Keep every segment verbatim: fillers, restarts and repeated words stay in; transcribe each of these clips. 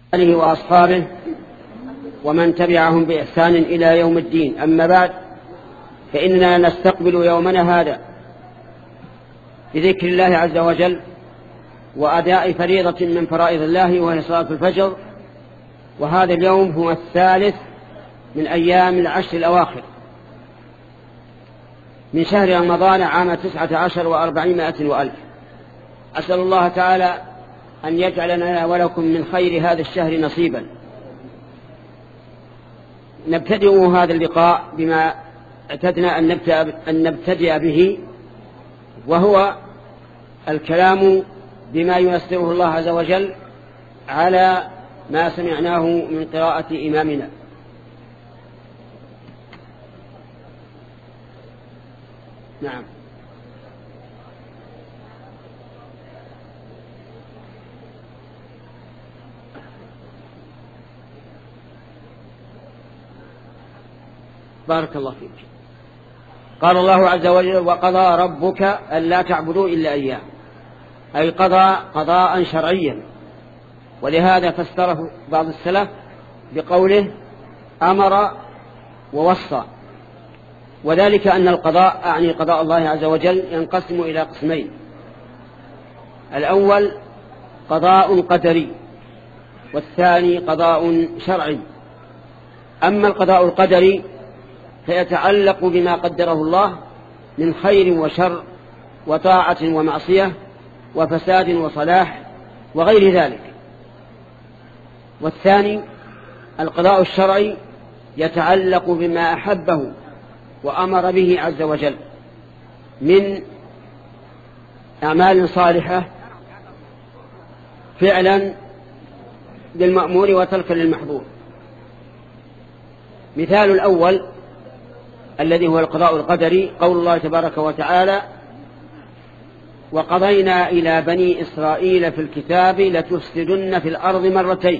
آله وأصحابه ومن تبعهم بإحسان إلى يوم الدين. أما بعد، فإننا نستقبل يومنا هذا بذكر الله عز وجل وأداء فريضة من فرائض الله وهي صلاة الفجر. وهذا اليوم هو الثالث من أيام العشر الأواخر من شهر رمضان عام تسعة عشر وأربعمائة وألف. أسأل الله تعالى أن يجعلنا ولكم من خير هذا الشهر نصيبا. نبتدئ هذا اللقاء بما اعتدنا أن نبتدئ, أن نبتدئ به، وهو الكلام بما ييسره الله عز وجل على ما سمعناه من قراءة إمامنا. نعم. بارك الله فيك. قال الله عز وجل: وقضى ربك ألا تعبدوا إلا إياه، أي قضى قضاء شرعيا. ولهذا فسره بعض السلف بقوله أمر ووصى، وذلك أن القضاء أعني قضاء الله عز وجل ينقسم إلى قسمين: الأول قضاء قدري، والثاني قضاء شرعي. أما القضاء القدري فيتعلق بما قدره الله من خير وشر وطاعة ومعصية وفساد وصلاح وغير ذلك. والثاني القضاء الشرعي يتعلق بما أحبه وأمر به عز وجل من أعمال صالحة فعلا للمأمور وتركا للمحظور. مثال الأول الذي هو القضاء القدري قول الله تبارك وتعالى: وقضينا إلى بني إسرائيل في الكتاب لتفسدن في الأرض مرتين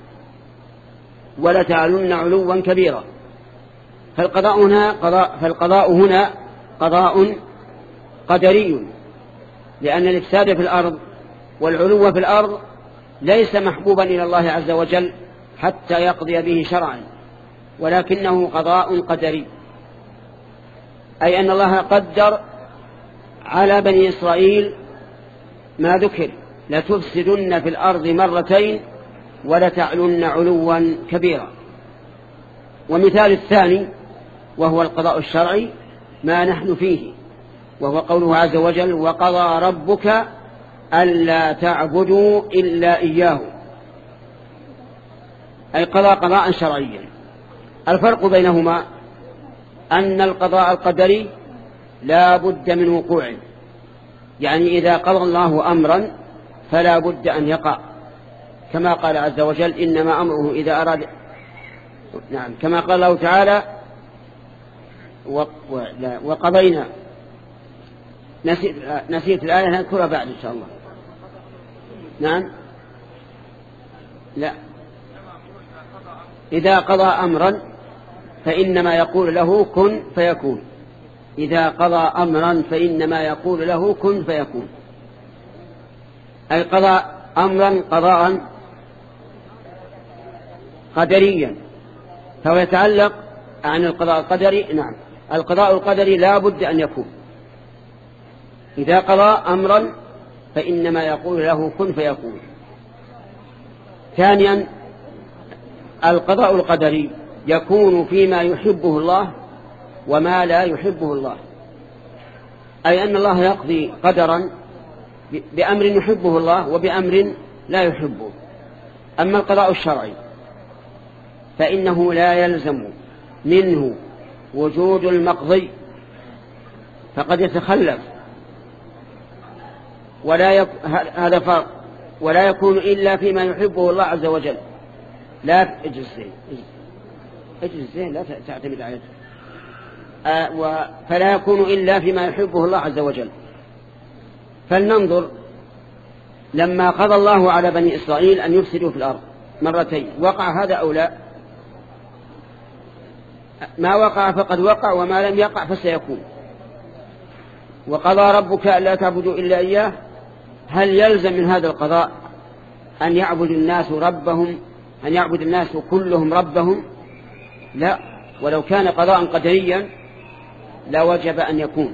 ولتعلن علوا كبيرا. فالقضاء هنا قضاء, فالقضاء هنا قضاء قدري، لأن الإفساد في الأرض والعلو في الأرض ليس محبوبا إلى الله عز وجل حتى يقضي به شرعا، ولكنه قضاء قدري، أي أن الله قدر على بني إسرائيل ما ذكر: لتفسدن في الأرض مرتين ولتعلن علوا كبيرا. ومثال الثاني وهو القضاء الشرعي ما نحن فيه، وهو قوله عز وجل: وقضى ربك ألا تعبدوا إلا إياه، أي قضى قضاء شرعيا. الفرق بينهما أن القضاء القدري لا بد من وقوعه، يعني إذا قضى الله أمرا فلا بد أن يقع، كما قال عز وجل: إنما أمره إذا أراد. نعم، كما قال الله تعالى: وقضينا. نسيت, نسيت الآية، نذكرها بعد إن شاء الله. نعم، لا، إذا قضى أمرا فإنما يقول له كن فيكون. إذا قضى أمرا فإنما يقول له كن فيكون، أي قضى أمرا قضاء قدريا، فهو يتعلق عن القضاء القدري. نعم، القضاء القدري لا بد أن يكون. إذا قضى أمرا فإنما يقول له كن فيكون. ثانيا القضاء القدري يكون فيما يحبه الله وما لا يحبه الله، أي أن الله يقضي قدرا بأمر يحبه الله وبأمر لا يحبه. أما القضاء الشرعي فإنه لا يلزم منه وجود المقضي، فقد يتخلف ولا يك... هذا فرق، ولا يكون إلا فيما يحبه الله عز وجل. لا اجلس زين، اجلس زين، لا تعتمد عليه. آه و... فلا يكون إلا فيما يحبه الله عز وجل. فلننظر، لما قضى الله على بني إسرائيل أن يفسدوا في الأرض مرتين، وقع هذا أو لا؟ ما وقع فقد وقع، وما لم يقع فسيكون. وقضى ربك ألا تعبدوا إلا إياه، هل يلزم من هذا القضاء أن يعبد الناس ربهم أن يعبد الناس كلهم ربهم؟ لا، ولو كان قضاء قدريا لا وجب أن يكون.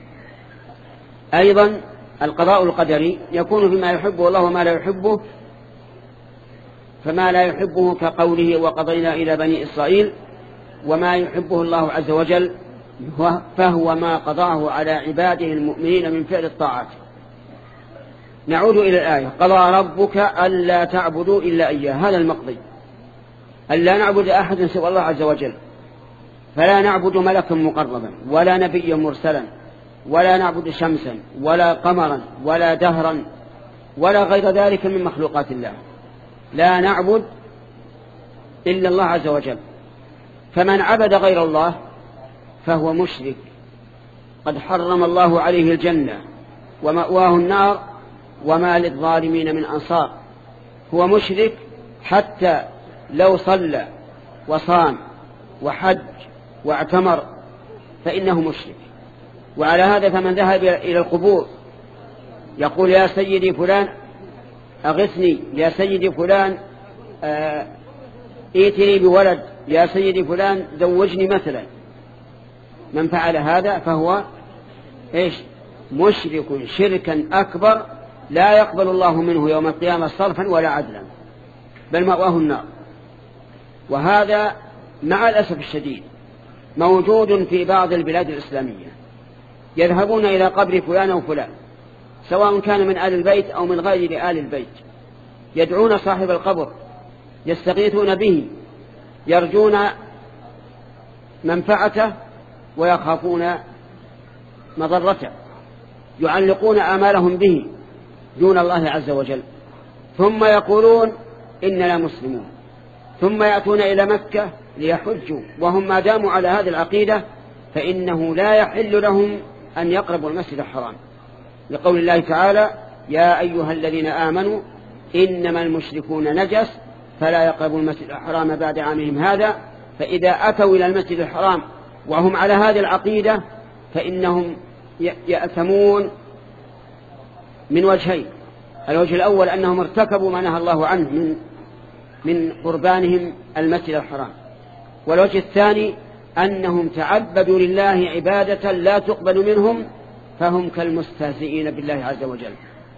أيضا القضاء القدري يكون فيما يحبه الله وما لا يحبه، فما لا يحبه كقوله وقضينا إلى بني إسرائيل، وما يحبه الله عز وجل فهو ما قضاه على عباده المؤمنين من فعل الطاعات. نعود إلى الآية: قضى ربك ألا تعبدوا إلا إياه، هذا المقضي، ألا نعبد أحدا سوى الله عز وجل، فلا نعبد ملكا مقربا ولا نبيا مرسلا ولا نعبد شمسا ولا قمرا ولا دهرا ولا غير ذلك من مخلوقات الله، لا نعبد إلا الله عز وجل. فمن عبد غير الله فهو مشرك، قد حرم الله عليه الجنة ومأواه النار وما للظالمين من أنصار. هو مشرك حتى لو صلى وصام وحج واعتمر فإنه مشرك. وعلى هذا فمن ذهب إلى القبور يقول يا سيدي فلان أغثني، يا سيدي فلان آه ائتني بولد، يا سيدي فلان زوجني مثلا، من فعل هذا فهو إيش؟ مشرك شركا أكبر لا يقبل الله منه يوم القيامة صرفا ولا عدلا، بل مأواه النار. وهذا مع الأسف الشديد موجود في بعض البلاد الإسلامية، يذهبون إلى قبر فلان أو فلان سواء كان من آل البيت أو من غير آل البيت، يدعون صاحب القبر، يستغيثون به، يرجون منفعته ويخافون مضرته، يعلقون آمالهم به دون الله عز وجل، ثم يقولون إننا مسلمون، ثم يأتون إلى مكة ليحجوا، وهم ما داموا على هذه العقيدة فإنه لا يحل لهم أن يقربوا المسجد الحرام، لقول الله تعالى يا أيها الذين آمنوا إنما المشركون نجس فلا يقربوا المسجد الحرام بعد عامهم هذا. فإذا أتوا إلى المسجد الحرام وهم على هذه العقيدة فإنهم يأثمون من وجهين: الوجه الأول أنهم ارتكبوا ما نهى الله عنه من من قربانهم المسجد الحرام، والوجه الثاني أنهم تعبدوا لله عبادة لا تقبل منهم فهم كالمستهزئين بالله عز وجل.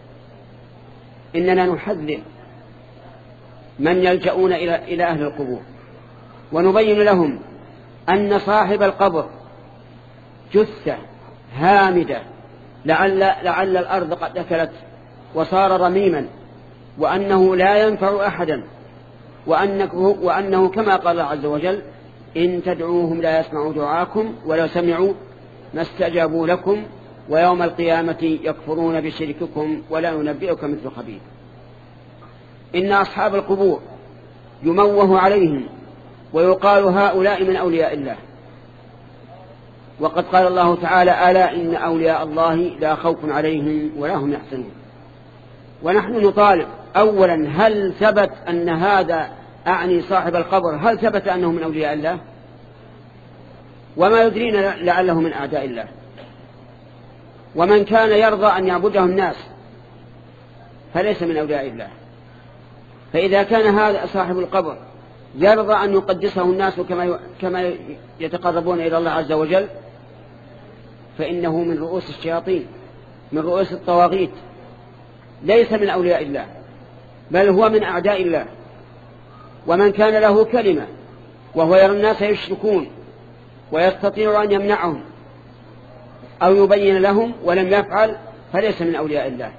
إننا نحذر من يلجؤون إلى إلى أهل القبور، ونبين لهم أن صاحب القبر جثة هامدة لعل, لعل الأرض قد أكلت وصار رميما، وأنه لا ينفع أحدا، وأنه, وأنه كما قال الله عز وجل إن تدعوهم لا يسمعوا دعاكم ولو سمعوا ما استجابوا لكم ويوم القيامة يكفرون بشرككم ولا ينبئك مثل خبير. إن أصحاب القبور يموه عليهم ويقال هؤلاء من أولياء الله، وقد قال الله تعالى ألا إن أولياء الله لا خوف عليهم ولا هم يحزنون. ونحن نطالب أولا هل ثبت أن هذا أعني صاحب القبر هل ثبت أنه من أولياء الله؟ وما يدرينا لعله من أعداء الله. ومن كان يرضى أن يعبده الناس فليس من أولياء الله. فإذا كان هذا صاحب القبر يرضى أن يقدسه الناس كما كما يتقربون إلى الله عز وجل فإنه من رؤوس الشياطين، من رؤوس الطواغيت، ليس من أولياء الله بل هو من أعداء الله. ومن كان له كلمة وهو يرى الناس يشركون ويستطيع أن يمنعهم أو يبين لهم ولم يفعل فليس من أولياء الله.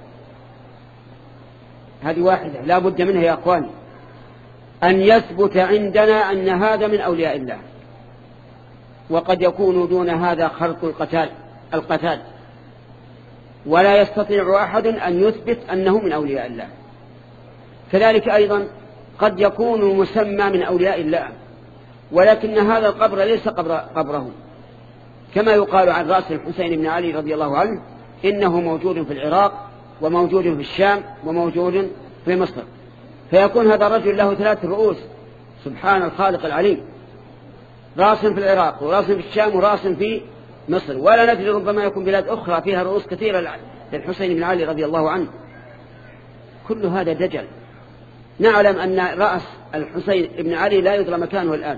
هذه واحدة لا بد منها يا أخواني، أن يثبت عندنا أن هذا من أولياء الله. وقد يكون دون هذا خلق القتال القتال ولا يستطيع أحد أن يثبت أنه من أولياء الله. كذلك أيضا قد يكون مسمى من أولياء الله ولكن هذا القبر ليس قبر قبره، كما يقال عن رأس الحسين بن علي رضي الله عنه إنه موجود في العراق وموجود في الشام وموجود في مصر، فيكون هذا الرجل له ثلاث رؤوس. سبحان الخالق العليم، رأس في العراق ورأس في الشام ورأس في مصر، ولا ندري ربما يكون بلاد أخرى فيها رؤوس كثيرة للحسين بن علي رضي الله عنه. كل هذا دجل نعلم أن رأس الحسين بن علي لا يدرى مكانه الآن،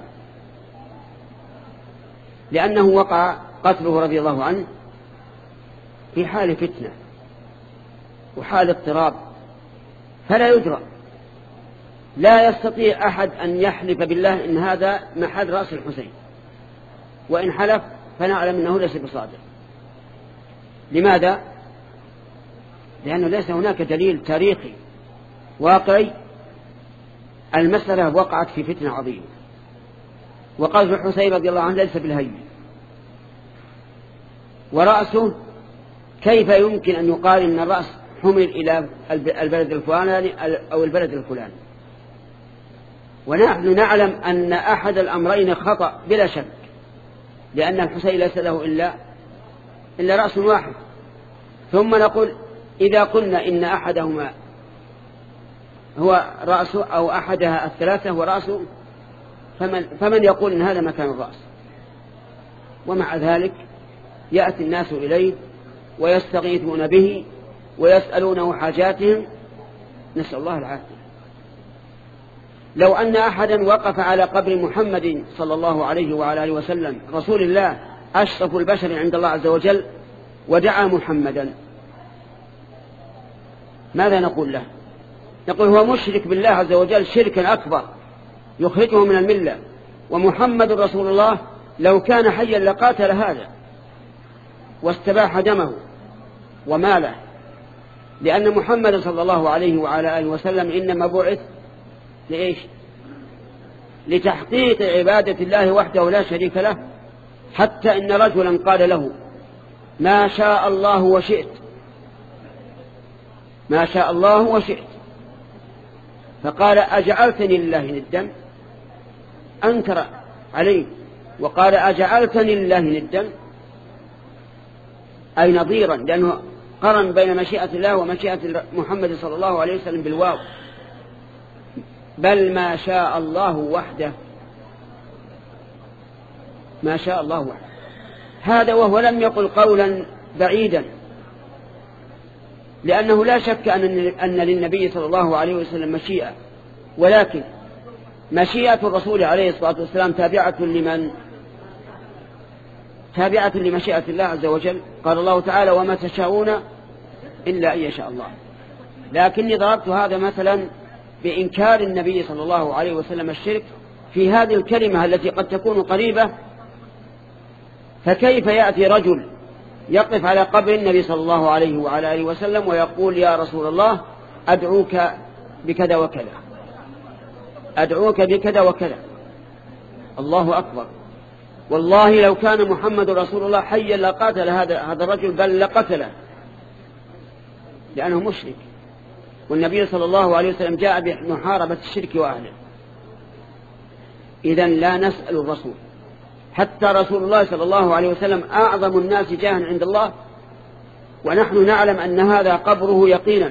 لأنه وقع قتله رضي الله عنه في حال فتنة وحال اضطراب، فلا يدرى. لا يستطيع أحد أن يحلف بالله إن هذا محل رأس الحسين، وإن حلف فنعلم أنه ليس بصادق. لماذا؟ لأنه ليس هناك دليل تاريخي واقعي. المسألة وقعت في فتنة عظيمة، وقتل الحسين رضي الله عنه ليس بالهين، ورأسه كيف يمكن أن يقال إن الرأس حمل إلى البلد الفلاني أو البلد الفلاني؟ ونحن نعلم أن أحد الأمرين خطأ بلا شك، لأن الحسين ليس له إلا إلا رأس واحد. ثم نقول إذا قلنا إن أحدهما هو رأسه أو أحدها الثلاثة هو رأسه، فمن, فمن يقول إن هذا مكان الرأس؟ ومع ذلك يأتي الناس إليه ويستغيثون به ويسألونه حاجاتهم، نسأل الله العافية. لو أن أحدا وقف على قبر محمد صلى الله عليه وعلى آله وسلم رسول الله أشرف البشر عند الله عز وجل ودعا محمدا، ماذا نقول له؟ نقول هو مشرك بالله عز وجل شركا أكبر يخرجه من الملة، ومحمد رسول الله لو كان حيا لقاتل هذا واستباح دمه وماله، لأن محمد صلى الله عليه وعلى آله وسلم إنما بعث لإيش؟ لتحقيق عبادة الله وحده لا شريك له، حتى إن رجلا قال له ما شاء الله وشئت، ما شاء الله وشئت، فقال أجعلتني لله ندا؟ أنكر عليه وقال أجعلتني لله ندا أي نظيرا، لأنه قرن بين مشيئة الله ومشيئة محمد صلى الله عليه وسلم بالواو، بل ما شاء الله وحده، ما شاء الله وحده. هذا وهو لم يقل قولا بعيدا، لأنه لا شك أن للنبي صلى الله عليه وسلم مشيئة، ولكن مشيئة الرسول عليه الصلاة والسلام تابعة لمن؟ تابعة لمشيئة الله عز وجل. قال الله تعالى وما تشاءون إلا أن يشاء الله. لكني ضربت هذا مثلا بإنكار النبي صلى الله عليه وسلم الشرك في هذه الكلمة التي قد تكون قريبة. فكيف يأتي رجل يقف على قبر النبي صلى الله عليه وعلى آله وسلم ويقول يا رسول الله أدعوك بكذا وكذا، أدعوك بكذا وكذا؟ الله أكبر. والله لو كان محمد رسول الله حيا لقاتل هذا هذا الرجل، بل لقتله، لأنه مشرك، والنبي صلى الله عليه وسلم جاء بمحاربة الشرك وأهله. إذن لا نسأل الرسول، حتى رسول الله صلى الله عليه وسلم أعظم الناس جاها عند الله، ونحن نعلم أن هذا قبره يقينا،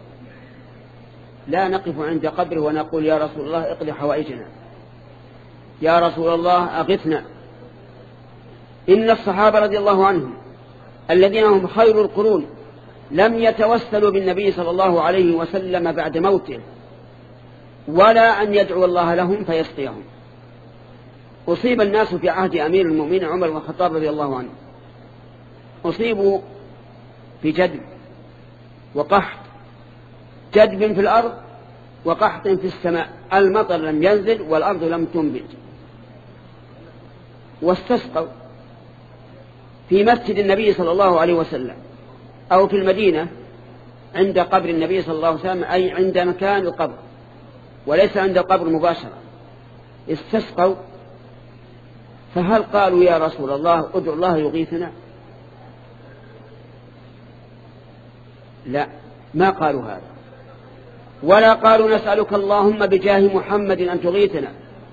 لا نقف عند قبره ونقول يا رسول الله اقضي حوائجنا، يا رسول الله أغثنا. إن الصحابة رضي الله عنهم الذين هم خير القرون لم يتوسلوا بالنبي صلى الله عليه وسلم بعد موته، ولا أن يدعو الله لهم فيسقيهم. أصيب الناس في عهد أمير المؤمنين عمر بن الخطاب رضي الله عنه، أصيبوا في جدب وقحط، جدب في الأرض وقحط في السماء، المطر لم ينزل والأرض لم تنبت، واستسقوا في مسجد النبي صلى الله عليه وسلم أو في المدينة عند قبر النبي صلى الله عليه وسلم، أي عند مكان القبر وليس عند القبر مباشرة. استسقوا، فهل قالوا يا رسول الله ادعو الله يغيثنا؟ لا، ما قالوا هذا، ولا قالوا نسألك اللهم بجاه محمد أن تغيثنا،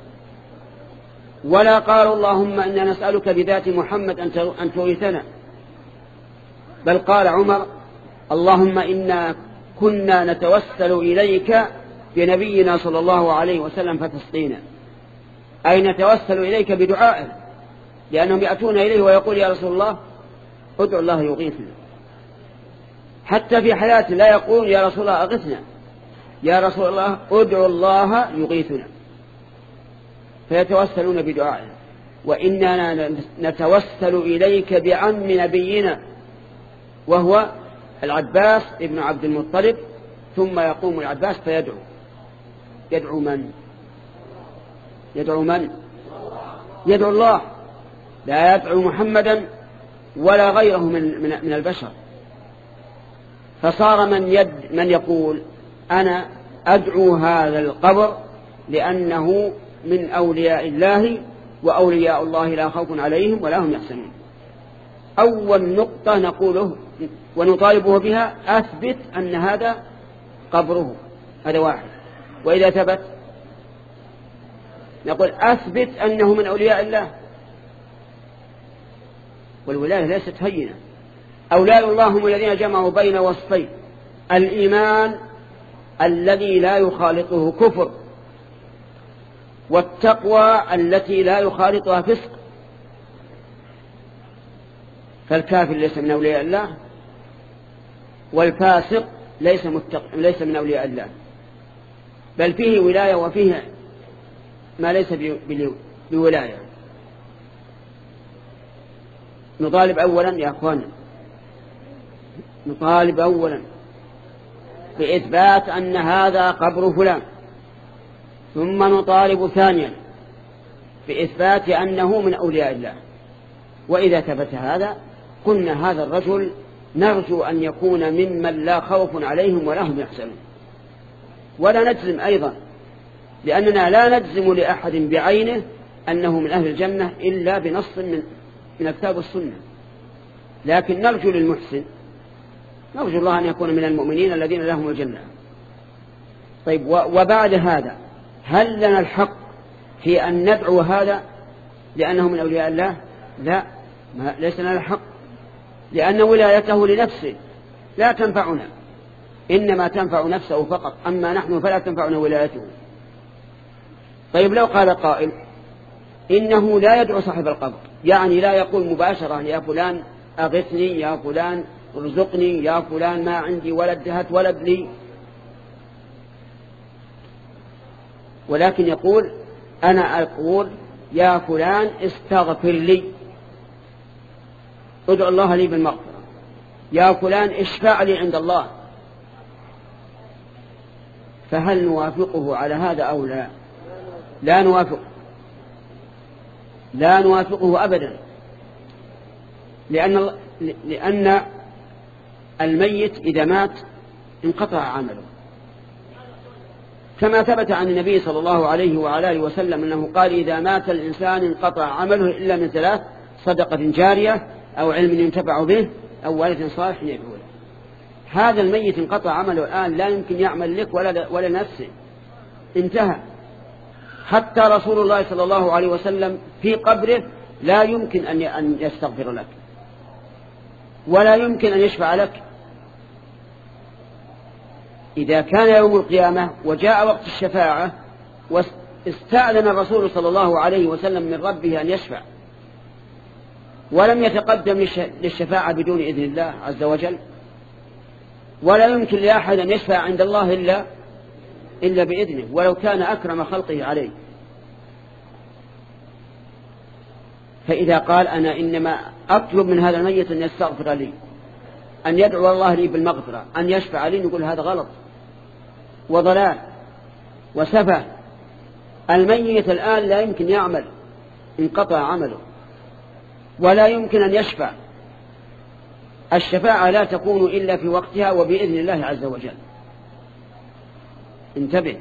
ولا قالوا اللهم إنا نسألك بذات محمد أن تغيثنا، بل قال عمر اللهم إنا كنا نتوسل إليك بنبينا صلى الله عليه وسلم فتسقينا، أي نتوسل إليك بدعائه، لأنهم يأتون إليه ويقول يا رسول الله ادعو الله يغيثنا. حتى في حياته لا يقول يا رسول الله أغثنا، يا رسول الله ادعوا الله يغيثنا، فيتوسلون بدعائه. وإننا نتوسل إليك بعم نبينا وهو العباس ابن عبد المطلب. ثم يقوم العباس فيدعو. يدعو من؟ يدعو من؟ يدعو الله، لا يدعو محمدا ولا غيره من, من, من البشر. فصار من, يد من يقول أنا أدعو هذا القبر لأنه من أولياء الله، وأولياء الله لا خوف عليهم ولا هم يحزنون. أول نقطة نقوله ونطالبه بها أثبت أن هذا قبره، هذا واحد. وإذا ثبت نقول أثبت أنه من أولياء الله، والولاية ليست هينة. أولياء الله هم الذين جمعوا بين وصفين: الإيمان الذي لا يخالطه كفر، والتقوى التي لا يخالطها فسق. فالكافر ليس من أولياء الله، والفاسق ليس, متق... ليس من أولياء الله، بل فيه ولاية وفيه ما ليس بولاية. نطالب أولا يا أخوان، نطالب أولا بإثبات أن هذا قبر فلان، ثم نطالب ثانيا بإثبات أنه من أولياء الله. وإذا ثبت هذا قلنا هذا الرجل نرجو أن يكون ممن لا خوف عليهم ولا هم يحزنون. ولا نجزم أيضا، لأننا لا نجزم لأحد بعينه أنه من أهل الجنة إلا بنص من من الكتاب والسنة، لكن نرجو للمحسن، نرجو الله أن يكون من المؤمنين الذين لهم الجنة. طيب، وبعد هذا هل لنا الحق في أن ندعو هذا لأنه من أولياء الله؟ لا، ما ليس لنا الحق، لأن ولايته لنفسه لا تنفعنا، إنما تنفع نفسه فقط، أما نحن فلا تنفعنا ولايته. طيب، لو قال قائل إنه لا يدعو صاحب القبر، يعني لا يقول مباشرة يا فلان أغثني، يا فلان ارزقني، يا فلان ما عندي ولد هات ولد لي، ولكن يقول أنا أقول يا فلان استغفر لي، ادعو الله لي بالمغفرة، يا فلان اشفع لي عند الله. فهل نوافقه على هذا أو لا؟ لا نوافق، لا نوافقه أبدا، لأن لأن الميت إذا مات انقطع عمله، كما ثبت عن النبي صلى الله عليه وعلى آله وسلم أنه قال إذا مات الإنسان انقطع عمله إلا من ثلاث: صدقة جارية، أو علم ينتفع به، أو والد صالح يدعو له. هذا الميت انقطع عمله الآن، لا يمكن يعمل لك ولا ولا نفسه، انتهى. حتى رسول الله صلى الله عليه وسلم في قبره لا يمكن أن يستغفر لك ولا يمكن أن يشفع لك. إذا كان يوم القيامة وجاء وقت الشفاعة واستأذن الرسول صلى الله عليه وسلم من ربه أن يشفع، ولم يتقدم للشفاعة بدون إذن الله عز وجل، ولا يمكن لأحد أن يشفع عند الله إلا إلا بإذنه، ولو كان أكرم خلقه عليه. فإذا قال أنا إنما أطلب من هذا الميت أن يستغفر لي، أن يدعو الله لي بالمغفرة، أن يشفع لي، نقول هذا غلط وضلال وسفه. الميت الآن لا يمكن يعمل، انقطع عمله، ولا يمكن أن يشفع. الشفاعة لا تكون إلا في وقتها وبإذن الله عز وجل. انتبه.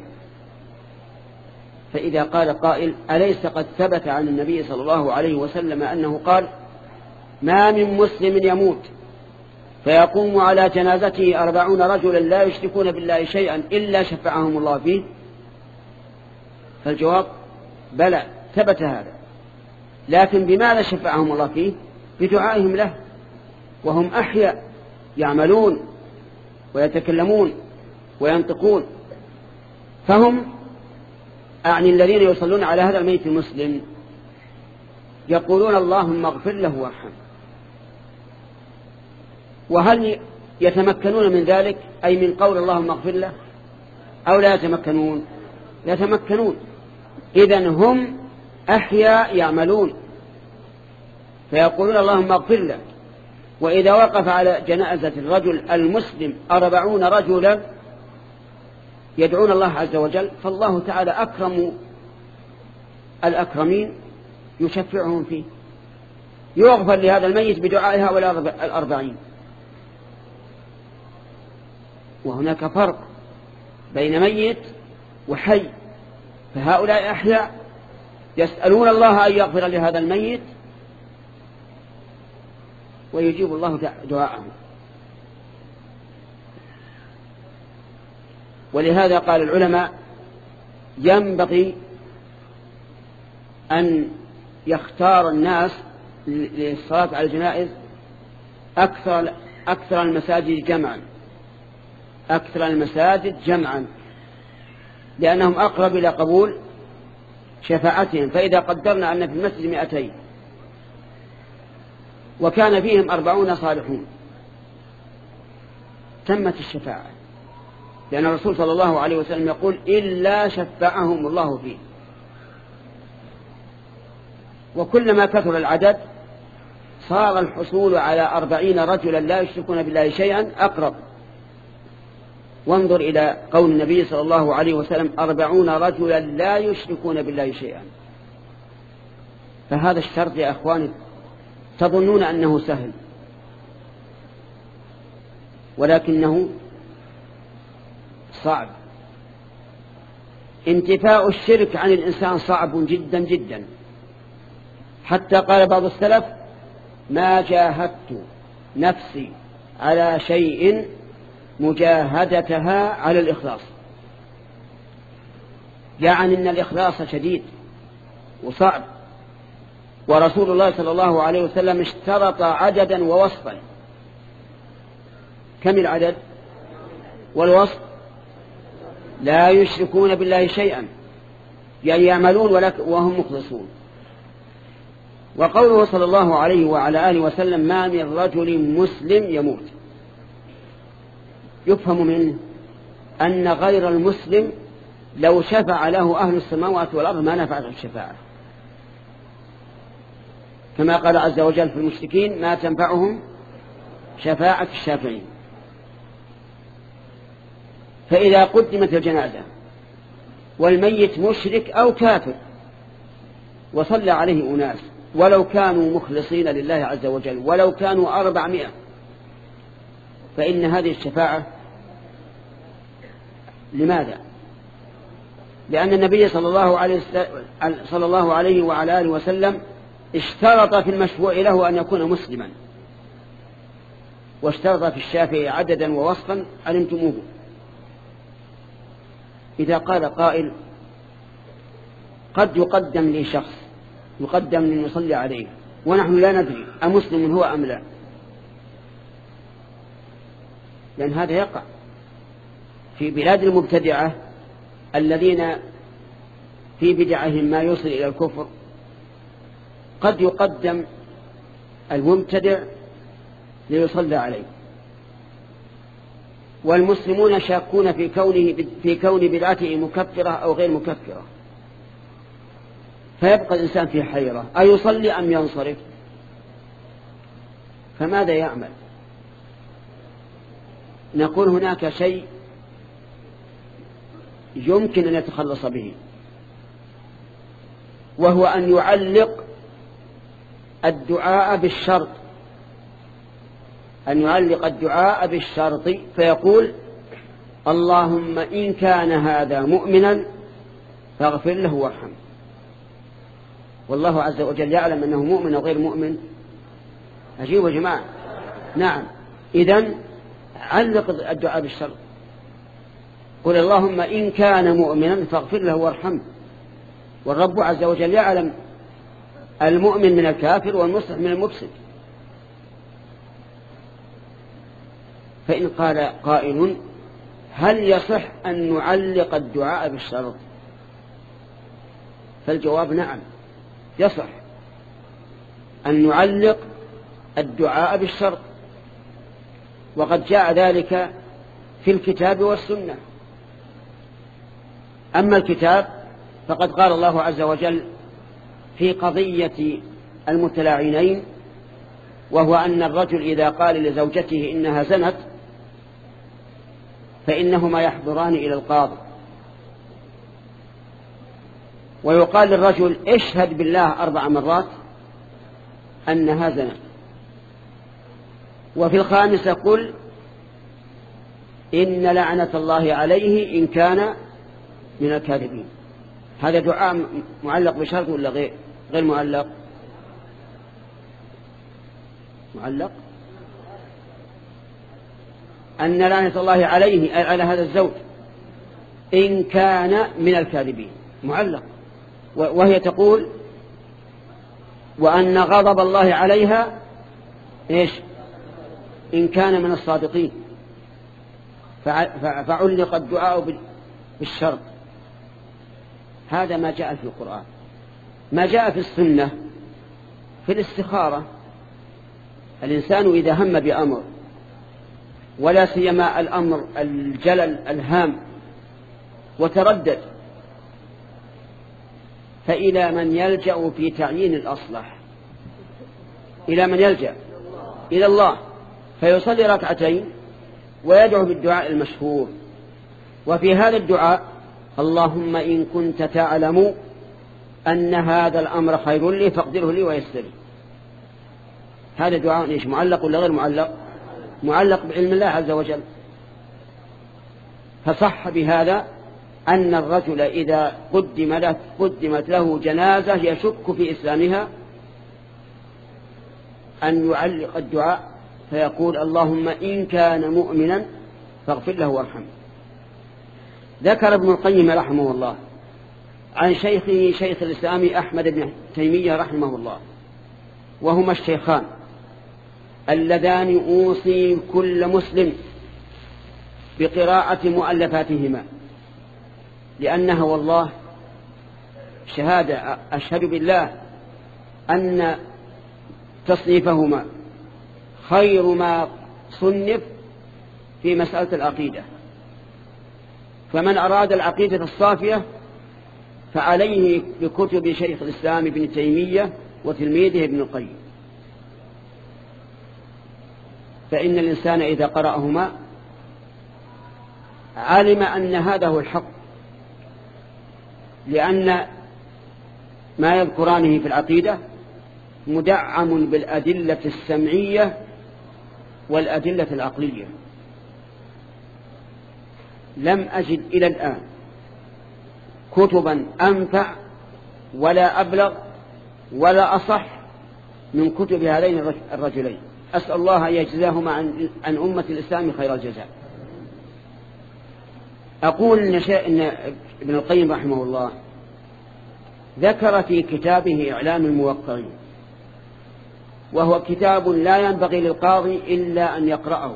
فإذا قال قائل أليس قد ثبت عن النبي صلى الله عليه وسلم أنه قال ما من مسلم يموت فيقوم على جنازته أربعون رجلا لا يشركون بالله شيئا إلا شفعهم الله فيه؟ فالجواب بلى، ثبت هذا، لكن بماذا شفعهم الله فيه؟ بدعائهم له، وهم أحياء يعملون ويتكلمون وينطقون. فهم أعني الذين يصلون على هذا الميت المسلم يقولون اللهم اغفر له وارحمه. وهل يتمكنون من ذلك، أي من قول اللهم اغفر له؟ أو لا يتمكنون؟ يتمكنون. إذن هم أحياء يعملون، فيقولون اللهم اغفر له. وإذا وقف على جنازة الرجل المسلم أربعون رجلا يدعون الله عز وجل، فالله تعالى أكرم الأكرمين يشفعهم فيه، يغفر لهذا الميت بدعاء هؤلاء الأربعين. وهناك فرق بين ميت وحي، فهؤلاء أحياء يسألون الله أن يغفر لهذا الميت ويجيب الله دعاءهم. ولهذا قال العلماء ينبغي أن يختار الناس للصلاة على الجنائز أكثر أكثر المساجد جمعا أكثر المساجد جمعا لأنهم أقرب إلى قبول شفاعتهم. فإذا قدرنا أن في المسجد مئتين وكان فيهم أربعون صالحون تمت الشفاعة، لأن الرسول صلى الله عليه وسلم يقول إلا شفعهم الله فيه. وكلما كثر العدد صار الحصول على أربعين رجلا لا يشركون بالله شيئا أقرب. وانظر إلى قول النبي صلى الله عليه وسلم أربعون رجلا لا يشركون بالله شيئا. فهذا الشرط يا أخواني تظنون أنه سهل، ولكنه صعب. انتفاء الشرك عن الإنسان صعب جدا جدا، حتى قال بعض السلف ما جاهدت نفسي على شيء مجاهدتها على الإخلاص. يعني أن الإخلاص شديد وصعب. ورسول الله صلى الله عليه وسلم اشترط عددا ووصفا. كم العدد والوصف؟ لا يشركون بالله شيئا، يعني يعملون وهم مخلصون. وقوله صلى الله عليه وعلى آله وسلم ما من رجل مسلم يموت، يفهم منه أن غير المسلم لو شفع له أهل السماوات والأرض ما نفعت الشفاعة، كما قال عز وجل في المشركين ما تنفعهم شفاعة الشافعين. فإذا قدمت الجنازة والميت مشرك أو كافر وصلى عليه أناس ولو كانوا مخلصين لله عز وجل ولو كانوا أربعمائة، فإن هذه الشفاعة لماذا؟ لأن النبي صلى الله عليه صلى الله عليه وعلى آله وسلم اشترط في المشفوع له أن يكون مسلما، واشترط في الشافعي عددا ووصفا علمتموه. إذا قال قائل قد يقدم لي شخص يقدم لنصلي عليه ونحن لا ندري أمسلم هو أم لا، لأن هذا يقع في بلاد المبتدعة الذين في بدعهم ما يوصل إلى الكفر. قد يقدم المبتدع ليصلى عليه، والمسلمون شاكون في كونه في كون بدعته مكفرة أو غير مكفرة، فيبقى الإنسان في حيرة أيصلي أم ينصرف؟ فماذا يعمل؟ نقول هناك شيء يمكن أن يتخلص به، وهو أن يعلق الدعاء بالشرط، أن يعلق الدعاء بالشرط فيقول اللهم إن كان هذا مؤمنا فاغفر له وارحمه. والله عز وجل يعلم أنه مؤمن أو غير مؤمن. أجيبوا يا جماعة. نعم، إذن علق الدعاء بالشرط، قل اللهم إن كان مؤمنا فاغفر له وارحمه. والرب عز وجل يعلم المؤمن من الكافر والمصلح من المفسد. فإن قال قائل هل يصح أن نعلق الدعاء بالشرط؟ فالجواب نعم يصح أن نعلق الدعاء بالشرط، وقد جاء ذلك في الكتاب والسنة. أما الكتاب فقد قال الله عز وجل في قضية المتلاعنين، وهو أن الرجل إذا قال لزوجته إنها زنت فإنهما يحضران إلى القاضي، ويقال للرجل اشهد بالله أربع مرات أنها زنت، وفي الخامسة قل إن لعنة الله عليه إن كان من الكاذبين. هذا دعاء معلق بشرط ولا غير غير معلق؟ معلق. أن لعنة الله عليه على هذا الزوج إن كان من الكاذبين معلق، وهي تقول وأن غضب الله عليها إيش إن كان من الصادقين، فعلق الدعاء بالشرط. هذا ما جاء في القرآن. ما جاء في السنة في الاستخارة، الإنسان إذا هم بأمر ولا سيما الأمر الجلل الهام وتردد، فإلى من يلجأ في تعيين الأصلح؟ إلى من يلجأ؟ إلى الله، فيصلي ركعتين ويدعو بالدعاء المشهور. وفي هذا الدعاء اللهم إن كنت تعلم أن هذا الأمر خير لي فاقدره لي ويسر لي. هذا دعاء إيش؟ معلق ولا غير معلق؟ معلق بعلم الله عز وجل. فصح بهذا أن الرجل إذا قدم له قدمت له جنازة يشك في إسلامها أن يعلق الدعاء فيقول اللهم إن كان مؤمنا فاغفر له وارحمه. ذكر ابن القيم رحمه الله عن شيخه شيخ الإسلام أحمد بن تيمية رحمه الله، وهما الشيخان اللذان أوصي كل مسلم بقراءة مؤلفاتهما، لأنها والله شهادة أشهد بالله أن تصنيفهما خير ما صنف في مسألة العقيدة. فمن أراد العقيدة الصافية فعليه بكتب شيخ الإسلام ابن تيمية وتلميذه ابن القيم، فإن الإنسان إذا قرأهما علم أن هذا هو الحق، لأن ما يذكرانه في العقيدة مدعم بالأدلة السمعية والأدلة العقلية. لم أجد إلى الآن كتبا أنفع ولا أبلغ ولا أصح من كتب هذين الرجلين. أسأل الله أن يجزاهما عن, عن أمة الإسلام خير الجزاء. أقول إن ابن القيم رحمه الله ذكر في كتابه إعلام الموقعين، وهو كتاب لا ينبغي للقاضي إلا أن يقرأه،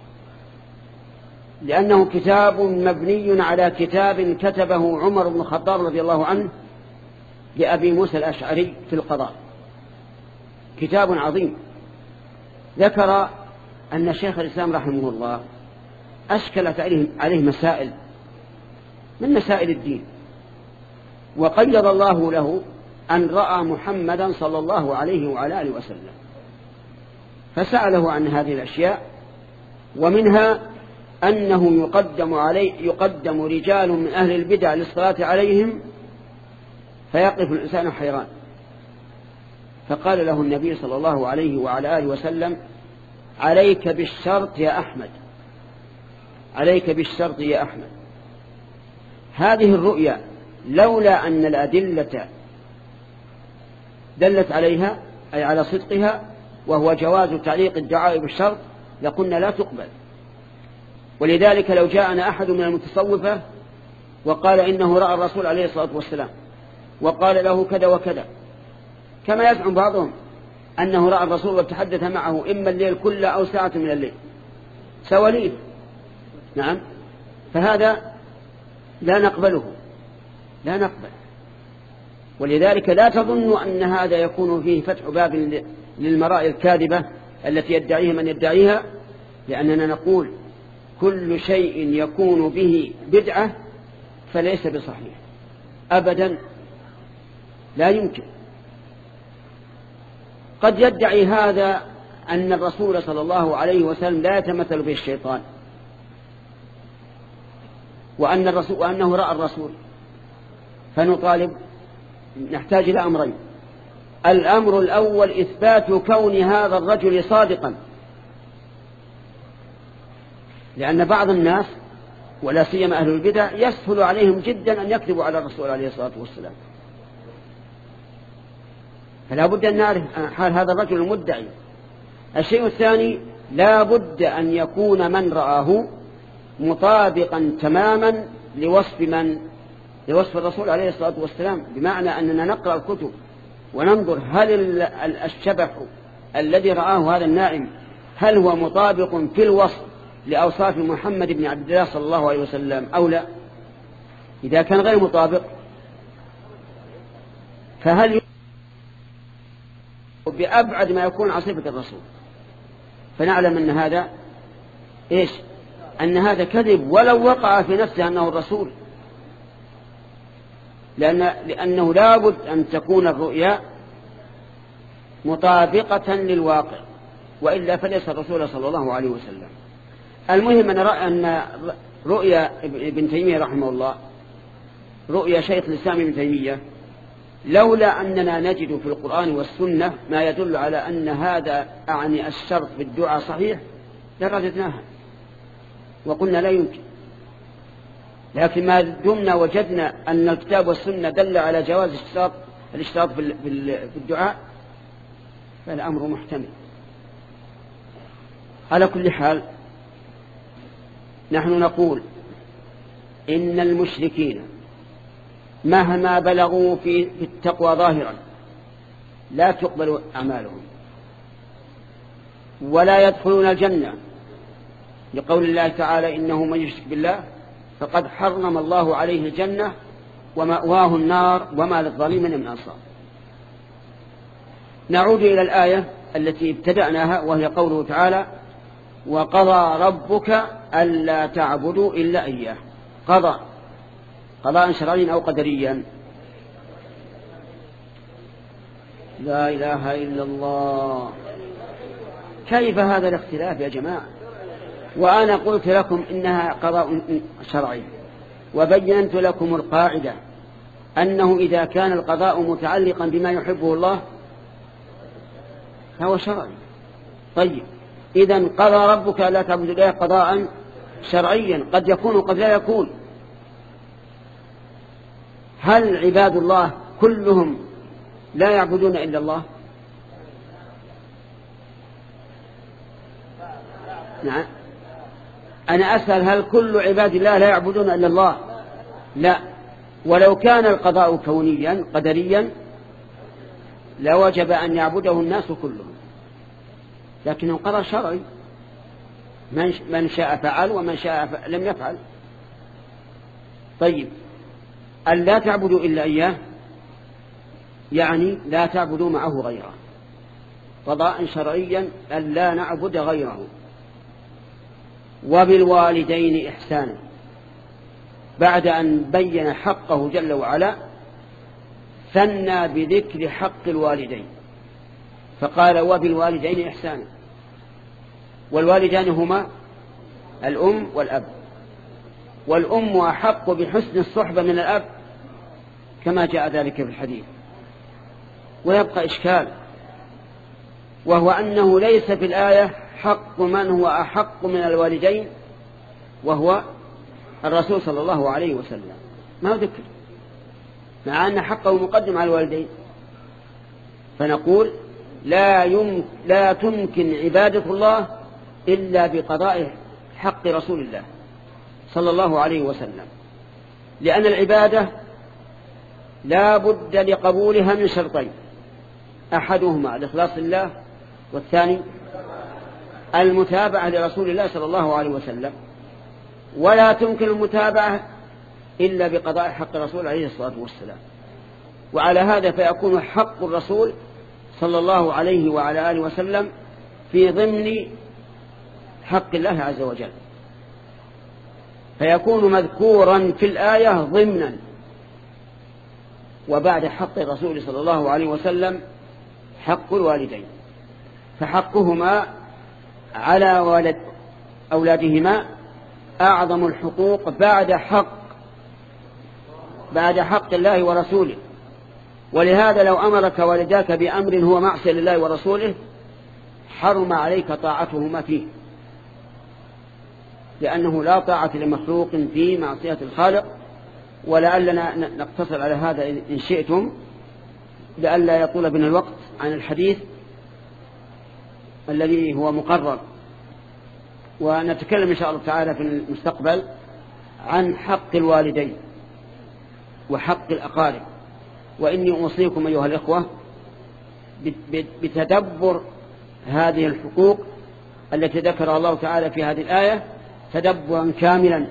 لأنه كتاب مبني على كتاب كتبه عمر بن الخطاب رضي الله عنه لأبي موسى الأشعري في القضاء، كتاب عظيم. ذكر أن شيخ الإسلام رحمه الله أشكلت عليه مسائل من مسائل الدين، وقيض الله له أن رأى محمدا صلى الله عليه وعلى آله وسلم، فسأله عن هذه الأشياء، ومنها أنه يقدم, عليه يقدم رجال من أهل البدع للصلاة عليهم فيقف الإنسان حيران. فقال له النبي صلى الله عليه وعلى آله وسلم عليك بالشرط يا أحمد، عليك بالشرط يا أحمد. هذه الرؤيا لولا أن الأدلة دلت عليها أي على صدقها وهو جواز تعليق الدعاء بالشرط لقلنا لا تقبل. ولذلك لو جاءنا أحد من المتصوفة وقال إنه رأى الرسول عليه الصلاة والسلام وقال له كذا وكذا، كما يزعم بعضهم أنه رأى الرسول وتحدث معه إما الليل كله أو ساعة من الليل سواليف، نعم، فهذا لا نقبله، لا نقبل. ولذلك لا تظن أن هذا يكون فيه فتح باب للمرائي الكاذبة التي يدعيها من يدعيها، لأننا نقول كل شيء يكون به بدعة فليس بصحيح أبدا، لا يمكن. قد يدعي هذا أن الرسول صلى الله عليه وسلم لا يتمثل به الشيطان، وأن الرسول وأنه رأى الرسول، فنطالب نحتاج إلى أمرين. الأمر الأول إثبات كون هذا الرجل صادقا، لأن بعض الناس ولا سيما أهل البدع يسهل عليهم جدا أن يكذبوا على الرسول عليه الصلاة والسلام، فلا بد أن نعرف حال هذا الرجل المدعي. الشيء الثاني لا بد أن يكون من رآه مطابقا تماما لوصف من لوصف الرسول عليه الصلاة والسلام، بمعنى أننا نقرأ الكتب وننظر هل الشبح الذي رآه هذا النائم هل هو مطابق في الوصف لأوصاف محمد بن عبد الله صلى الله عليه وسلم أو لا. إذا كان غير مطابق فهل بأبعد ما يكون عن صفة الرسول، فنعلم أن هذا إيش أن هذا كذب ولو وقع في نفسه أنه الرسول، لأن لأنه لابد أن تكون الرؤيا مطابقة للواقع، وإلا فليس الرسول صلى الله عليه وسلم. المهم أن رأى أن رؤيا ابن تيمية رحمه الله رؤيا شيخ الإسلام ابن تيمية لولا أننا نجد في القرآن والسنة ما يدل على أن هذا أعني الشرط بالدعاء صحيح لرددناها وقلنا لا يمكن، لكن ما دمنا وجدنا أن الكتاب والسنة دل على جواز الاشتراط الاشتراط في الدعاء فالأمر محتمل. على كل حال نحن نقول إن المشركين مهما بلغوا في التقوى ظاهرا لا تقبل أعمالهم ولا يدخلون الجنة، لقول الله تعالى إنه من يشرك بالله فقد حرم الله عليه الجنة ومأواه النار وما للظالمين من أنصار. نعود إلى الآية التي ابتدأناها وهي قوله تعالى وقضى ربك ألا تعبدوا إلا إياه. قضى قضاء شرعيا أو قدريا؟ لا إله إلا الله. كيف هذا الاختلاف يا جماعة؟ وأنا قلت لكم إنها قضاء شرعي وبينت لكم القاعدة أنه إذا كان القضاء متعلقا بما يحبه الله فهو شرعي. طيب إذن قضى ربك لا تعبدوا إلا قضاء شرعيا قد يكون قد لا يكون. هل عباد الله كلهم لا يعبدون إلا الله؟ نعم أنا أسأل هل كل عباد الله لا يعبدون إلا الله؟ لا. ولو كان القضاء كونيا قدريا لوجب أن يعبده الناس كلهم، لكنه قضاء شرعي من شاء فعل ومن شاء لم يفعل. طيب أن لا تعبدوا إلا إياه يعني لا تعبدوا معه غيره، قضاء شرعيا أن لا نعبد غيره. وبالوالدين إحسانا بعد أن بين حقه جل وعلا ثنى بذكر حق الوالدين فقال وبالوالدين إحسانا، والوالدان هما الأم والأب، والأم أحق بحسن الصحبة من الأب كما جاء ذلك في الحديث. ويبقى إشكال وهو أنه ليس في الآية حق من هو أحق من الوالدين وهو الرسول صلى الله عليه وسلم، ما ذكر، مع أن حقه مقدم على الوالدين. فنقول لا, يم... لا تمكن عبادة الله إلا بقضاء حق رسول الله صلى الله عليه وسلم، لأن العبادة لا بد لقبولها من شرطين، أحدهما الإخلاص لله والثاني المتابعة لرسول الله صلى الله عليه وسلم. ولا تمكن المتابعة إلا بقضاء حق الرسول عليه الصلاة والسلام. وعلى هذا فيكون حق الرسول صلى الله عليه وعلى آله وسلم في ضمن حق الله عز وجل. فيكون مذكورا في الآية ضمنا. وبعد حق الرسول صلى الله عليه وسلم حق الوالدين، فحقهما على ولد أولادهما أعظم الحقوق بعد حق بعد حق الله ورسوله. ولهذا لو أمرك والداك بأمر هو معصية لله ورسوله حرم عليك طاعتهما فيه، لأنه لا طاعة لمخلوق في معصية الخالق. ولعلنا نقتصر على هذا إن شئتم لئلا يطول بنا الوقت عن الحديث الذي هو مقرر، ونتكلم إن شاء الله تعالى في المستقبل عن حق الوالدين وحق الأقارب. وإني أوصيكم أيها الإخوة بتدبر هذه الحقوق التي ذكر الله تعالى في هذه الآية تدبرا كاملا،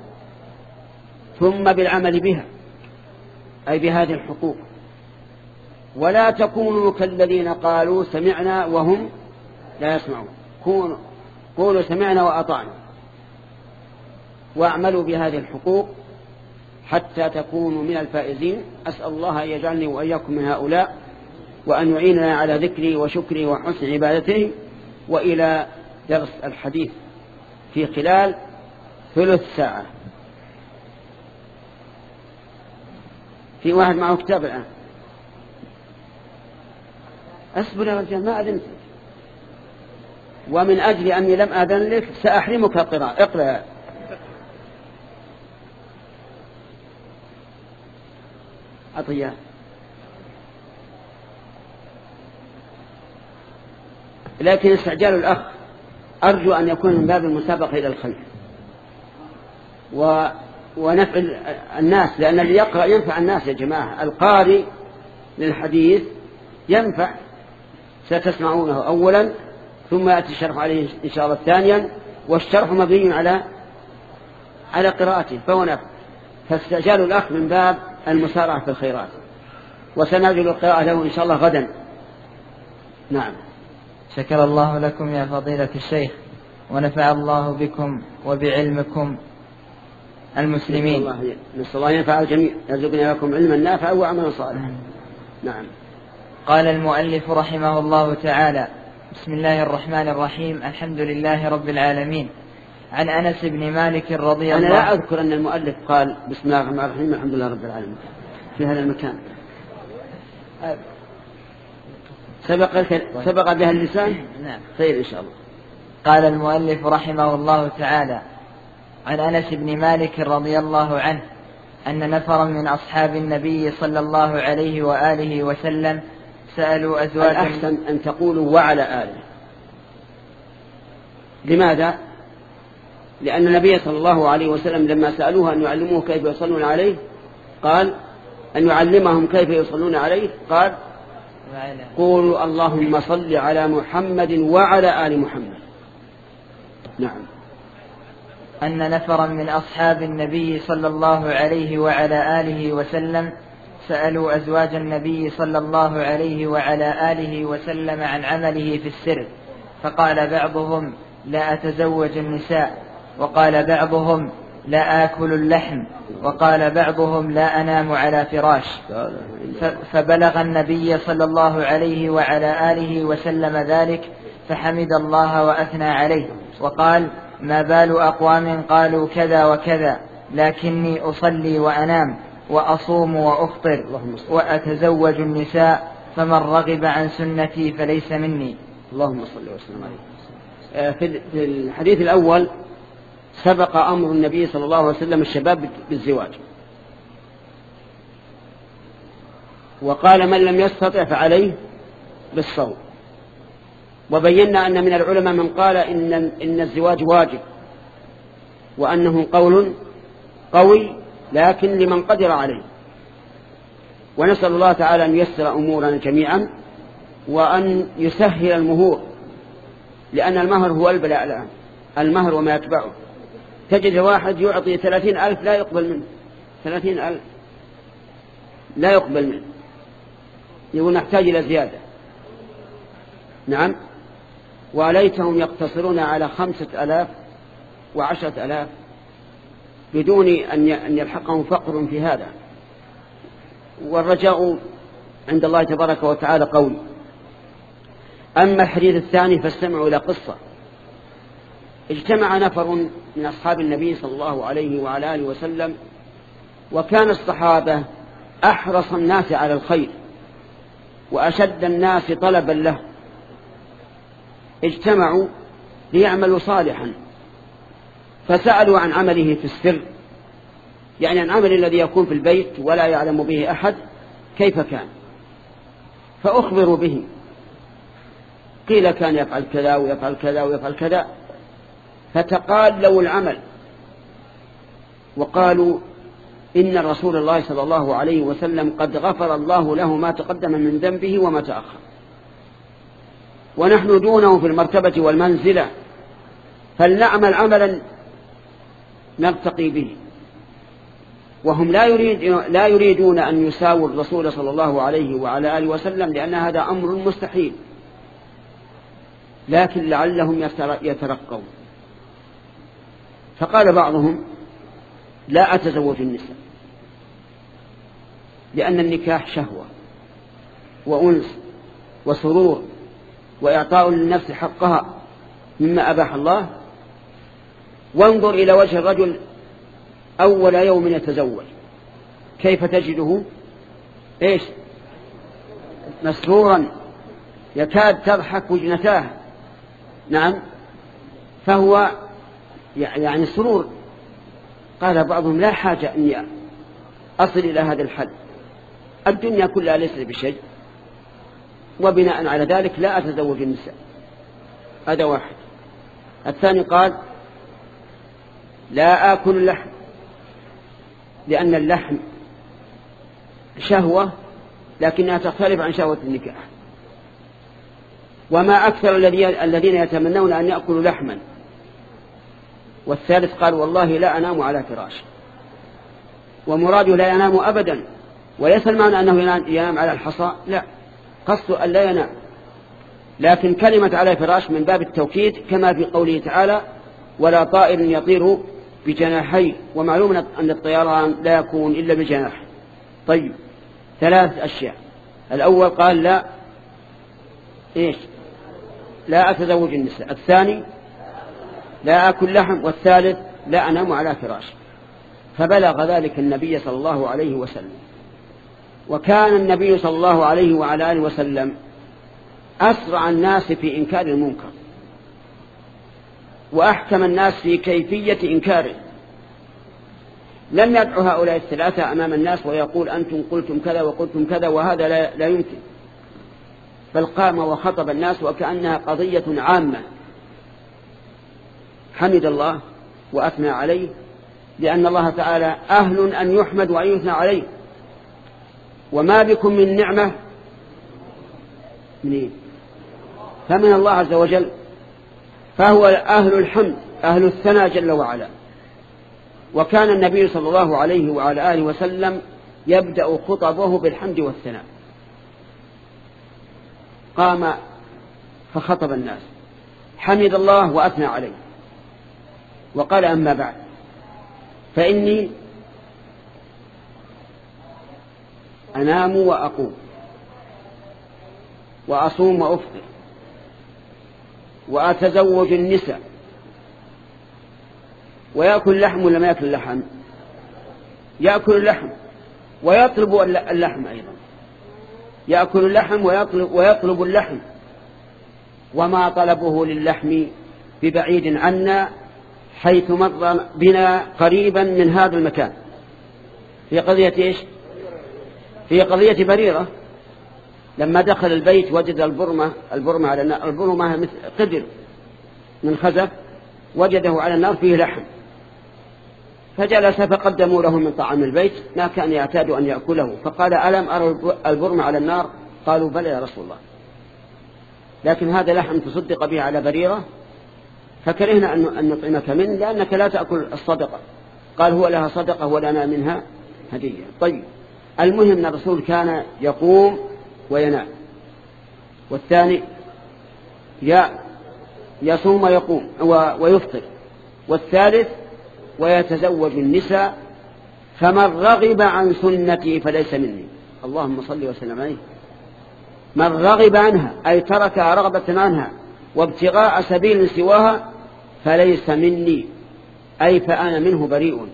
ثم بالعمل بها أي بهذه الحقوق. ولا تكونوا كالذين قالوا سمعنا وهم لا يسمعون، كونوا قولوا سمعنا وأطعنا واعملوا بهذه الحقوق حتى تكونوا من الفائزين. أسأل الله أن يجعلني وإياكم من هؤلاء، وأن يعيننا على ذكري وشكري وحسن عبادته. وإلى درس الحديث في خلال ثلث ساعة. في واحد معه كتاب الآن. أصبر يا رجال ما أذنت، ومن أجل أني لم أذن لك سأحرمك القراءة. اقرأ. أطيّا لكن استعجال الأخ أرجو أن يكون من باب المسابقة إلى الخير و... ونفع الناس، لأن اللي يقرأ ينفع الناس يا جماعة. القارئ للحديث ينفع، ستسمعونه أولا ثم يأتي الشرح عليه إن شاء الله ثانيا، والشرح مبني على على قراءته فهو نفع. فاستعجال الأخ من باب المسارعة في الخيرات، وسنجل القراءة له إن شاء الله غدا. نعم. شكر الله لكم يا فضيلة الشيخ، ونفع الله بكم وبعلمكم المسلمين. نسأل الله ينفع الجميع، يرزقنا لكم علما نافعا وعملا صالحا. نعم. قال المؤلف رحمه الله تعالى: بسم الله الرحمن الرحيم، الحمد لله رب العالمين. عن أنس بن مالك رضي الله عنه. أنا لا أذكر أن المؤلف قال بسم الله الرحمن الرحيم الحمد لله رب العالمين في هذا المكان. سبق سبق بها اللسان. نعم. خير إن شاء الله. قال المؤلف رحمه الله تعالى: عن أنس بن مالك رضي الله عنه أن نفرا من أصحاب النبي صلى الله عليه وآله وسلم سألوا أزواجا. الأحسن أن تقولوا وعلى آله. لماذا؟ لأن النبي صلى الله عليه وسلم لما سألوه أن يعلموه كيف يصلون عليه قال أن يعلمهم كيف يصلون عليه قال قولوا اللهم صل على محمد وعلى آل محمد. نعم. أن نفرا من أصحاب النبي صلى الله عليه وعلى آله وسلم سألوا أزواج النبي صلى الله عليه وعلى آله وسلم عن عمله في السر، فقال بعضهم: لا أتزوج النساء، وقال بعضهم: لا آكل اللحم، وقال بعضهم: لا أنام على فراش. فبلغ النبي صلى الله عليه وعلى آله وسلم ذلك، فحمد الله وأثنى عليه وقال: ما بال أقوام قالوا كذا وكذا، لكني أصلي وأنام وأصوم وأفطر وأتزوج النساء، فمن رغب عن سنتي فليس مني. اللهم صل وسلم عليه. في الحديث الأول سبق أمر النبي صلى الله عليه وسلم الشباب بالزواج، وقال من لم يستطع فعليه بالصوم. وبينا أن من العلماء من قال إن, إن الزواج واجب، وأنه قول قوي لكن لمن قدر عليه. ونسأل الله تعالى أن ييسر أمورنا جميعا وأن يسهل المهور، لأن المهر هو البلاء الآن، المهر وما يتبعه. تجد واحد يعطي ثلاثين ألف لا يقبل منه، ثلاثين ألف لا يقبل منه، يقول نحتاج إلى زيادة. نعم. وليتهم يقتصرون على خمسة ألاف وعشرة ألاف، بدون أن يلحقهم فقر في هذا. والرجاء عند الله تبارك وتعالى قول. أما الحديث الثاني فاستمعوا إلى قصة. اجتمع نفر من أصحاب النبي صلى الله عليه وعلى آله وسلم، وكان الصحابة أحرص الناس على الخير وأشد الناس طلبا له. اجتمعوا ليعملوا صالحا، فسألوا عن عمله في السر، يعني عن عمل الذي يكون في البيت ولا يعلم به أحد كيف كان، فأخبروا به. قيل كان يفعل كذا ويفعل كذا ويفعل كذا، فتقالوا العمل وقالوا إن رسول الله صلى الله عليه وسلم قد غفر الله له ما تقدم من ذنبه وما تأخر، ونحن دونه في المرتبة والمنزلة، فلنعمل عملا نرتقي به. وهم لا, يريد لا يريدون أن يساووا الرسول صلى الله عليه وعلى آله وسلم، لأن هذا أمر مستحيل، لكن لعلهم يترقون. فقال بعضهم لا أتزوج النساء، لأن النكاح شهوة وأنس وسرور وإعطاء للنفس حقها مما أباح الله. وانظر إلى وجه الرجل أول يوم يتزوج كيف تجده إيش؟ مسرورا يكاد تضحك وجنتاه. نعم، فهو يعني سرور. قال بعضهم لا حاجة أني أصل إلى هذا الحد، الدنيا كلها ليست بشيء، وبناء على ذلك لا أتزوج النساء. هذا واحد. الثاني قال لا آكل اللحم، لأن اللحم شهوة لكنها تختلف عن شهوة النكاح، وما أكثر الذين يتمنون أن يأكلوا لحما. والثالث قال والله لا أنام على فراش، ومراده لا ينام أبدا، وليس المعنى أنه ينام على الحصى، لا، قصده أن لا ينام، لكن كلمة على فراش من باب التوكيد، كما في قوله تعالى ولا طائر يطير بجناحي، ومعلوم أن الطيران لا يكون إلا بجناح. طيب، ثلاث أشياء. الأول قال لا إيش؟ لا أتزوج النساء. الثاني لا أكل لحم. والثالث لا أنام على فراش. فبلغ ذلك النبي صلى الله عليه وسلم، وكان النبي صلى الله عليه وعلى آله وسلم أسرع الناس في إنكار المنكر، وأحكم الناس في كيفية إنكاره. لم يدعو هؤلاء الثلاثة أمام الناس ويقول أنتم قلتم كذا وقلتم كذا وهذا لا, لا يمكن، بل قام وخطب الناس وكأنها قضية عامة. حمد الله وأثنى عليه، لأن الله تعالى أهل أن يحمد وأن يثنى عليه. وما بكم من نعمة منين؟ فمن الله عز وجل، فهو أهل الحمد أهل الثناء جل وعلا. وكان النبي صلى الله عليه وعلى آله وسلم يبدأ خطبه بالحمد والثناء. قام فخطب الناس، حمد الله وأثنى عليه، وقال أما بعد فإني أنام وأقوم وأصوم وأفطر وأتزوج النساء. ويأكل اللحم ولا ما يأكل اللحم؟ يأكل اللحم ويطلب اللحم أيضا، يأكل اللحم ويطلب, ويطلب اللحم، وما طلبه للحم ببعيد عنا حيث مر بنا قريبا من هذا المكان. في قضية إيش؟ في قضية بريرة، لما دخل البيت وجد البرمة البرمة على النار، البرمة مثل قدر من خزف، وجده على النار فيه لحم، فجلس فقدموا له من طعام البيت ما كان يعتاد أن يأكله، فقال ألم أرى البرمة على النار؟ قالوا بلى يا رسول الله، لكن هذا لحم تصدق به على بريرة، فكرهنا أن نطعمك منه لأنك لا تأكل الصدقة. قال هو لها صدقة ولنا منها هدية. طيب، المهم أن الرسول كان يقوم وينام، والثاني يصوم ويقوم ويفطر، والثالث ويتزوج النساء، فمن رغب عن سنتي فليس مني. اللهم صل وسلم عليه. من رغب عنها أي تركها رغبة عنها وابتغاء سبيل سواها فليس مني، أي فأنا منه بريء.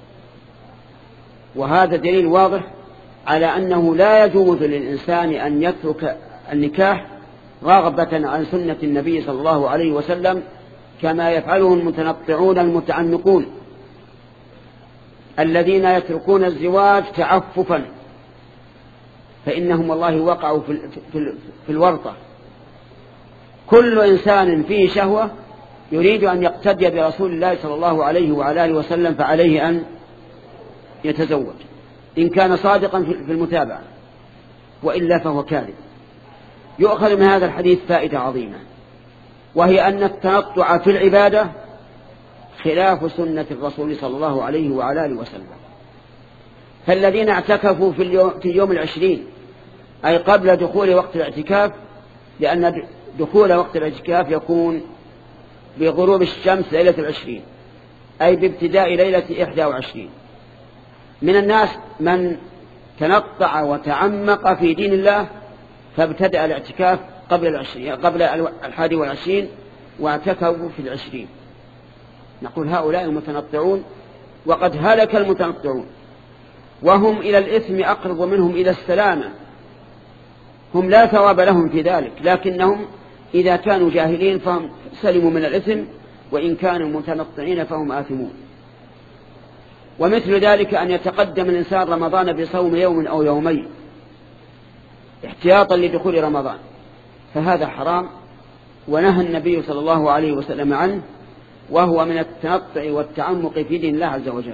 وهذا دليل واضح على أنه لا يجوز للإنسان أن يترك النكاح رغبة عن سنة النبي صلى الله عليه وسلم كما يفعله المتنطعون المتعنقون الذين يتركون الزواج تعففا، فإنهم والله وقعوا في الورطة. كل إنسان فيه شهوة يريد أن يقتدي برسول الله صلى الله عليه وعلى آله وسلم فعليه أن يتزوج إن كان صادقا في المتابعة، وإلا فهو كاذب. يؤخذ من هذا الحديث فائدة عظيمة، وهي أن التنطع في العبادة خلاف سنة الرسول صلى الله عليه وعلى آله وسلم. فالذين اعتكفوا في اليوم, في اليوم العشرين أي قبل دخول وقت الاعتكاف، لأن دخول وقت الاعتكاف يكون بغروب الشمس ليلة العشرين أي بابتداء ليلة إحدى وعشرين. من الناس من تنطع وتعمق في دين الله فابتدأ الاعتكاف قبل العشرين قبل الحادي والعشرين واعتكفوا في العشرين. نقول هؤلاء المتنطعون وقد هلك المتنطعون، وهم إلى الإثم أقرب منهم إلى السلامة. هم لا ثواب لهم في ذلك، لكنهم إذا كانوا جاهلين فهم سلموا من الإثم، وإن كانوا متنطعين فهم آثمون. ومثل ذلك أن يتقدم الإنسان رمضان بصوم يوم أو يومين احتياطا لدخول رمضان، فهذا حرام ونهى النبي صلى الله عليه وسلم عنه، وهو من التنطع والتعمق في دين الله عز وجل.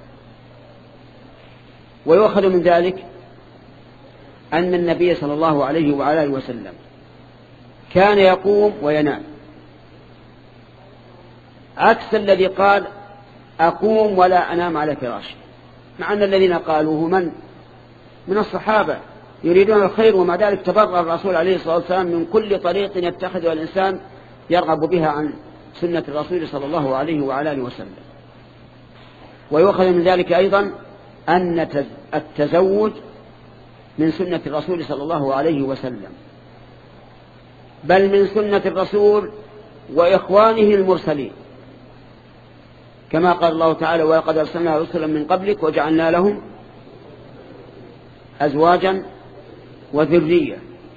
ويؤخذ من ذلك أن النبي صلى الله عليه وعلى آله وسلم كان يقوم وينام، عكس الذي قال أقوم ولا أنام على فراشي، مع أن الذين قالوه من من الصحابة يريدون الخير، ومع ذلك تبرأ الرسول عليه الصلاة والسلام من كل طريق يتخذها الإنسان يرغب بها عن سنة الرسول صلى الله عليه وعلى آله وسلم. ويؤخذ من ذلك أيضا أن التزوج من سنة الرسول صلى الله عليه وسلم، بل من سنة الرسول وإخوانه المرسلين، كما قال الله تعالى ولقد أرسلنا رسلا من قبلك وجعلنا لهم أزواجا وذرية.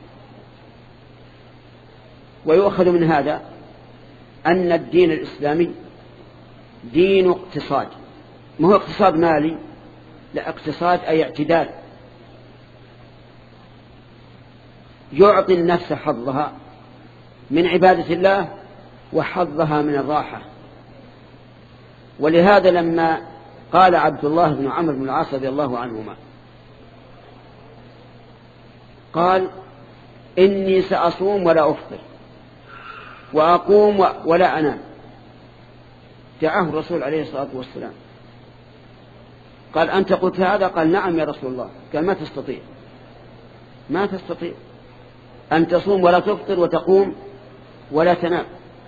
ويؤخذ من هذا أن الدين الإسلامي دين اقتصاد، ما هو اقتصاد مالي، لا، اقتصاد أي اعتدال، يعطي النفس حظها من عبادة الله وحظها من الراحة. ولهذا لما قال عبد الله بن عمرو بن العاص رضي الله عنهما قال إني سأصوم ولا أفطر وأقوم ولا أنام، دعاه الرسول عليه الصلاة والسلام قال أنت قلت هذا؟ قال نعم يا رسول الله. قال ما تستطيع ما تستطيع أن تصوم ولا تفطر وتقوم ولا تنام.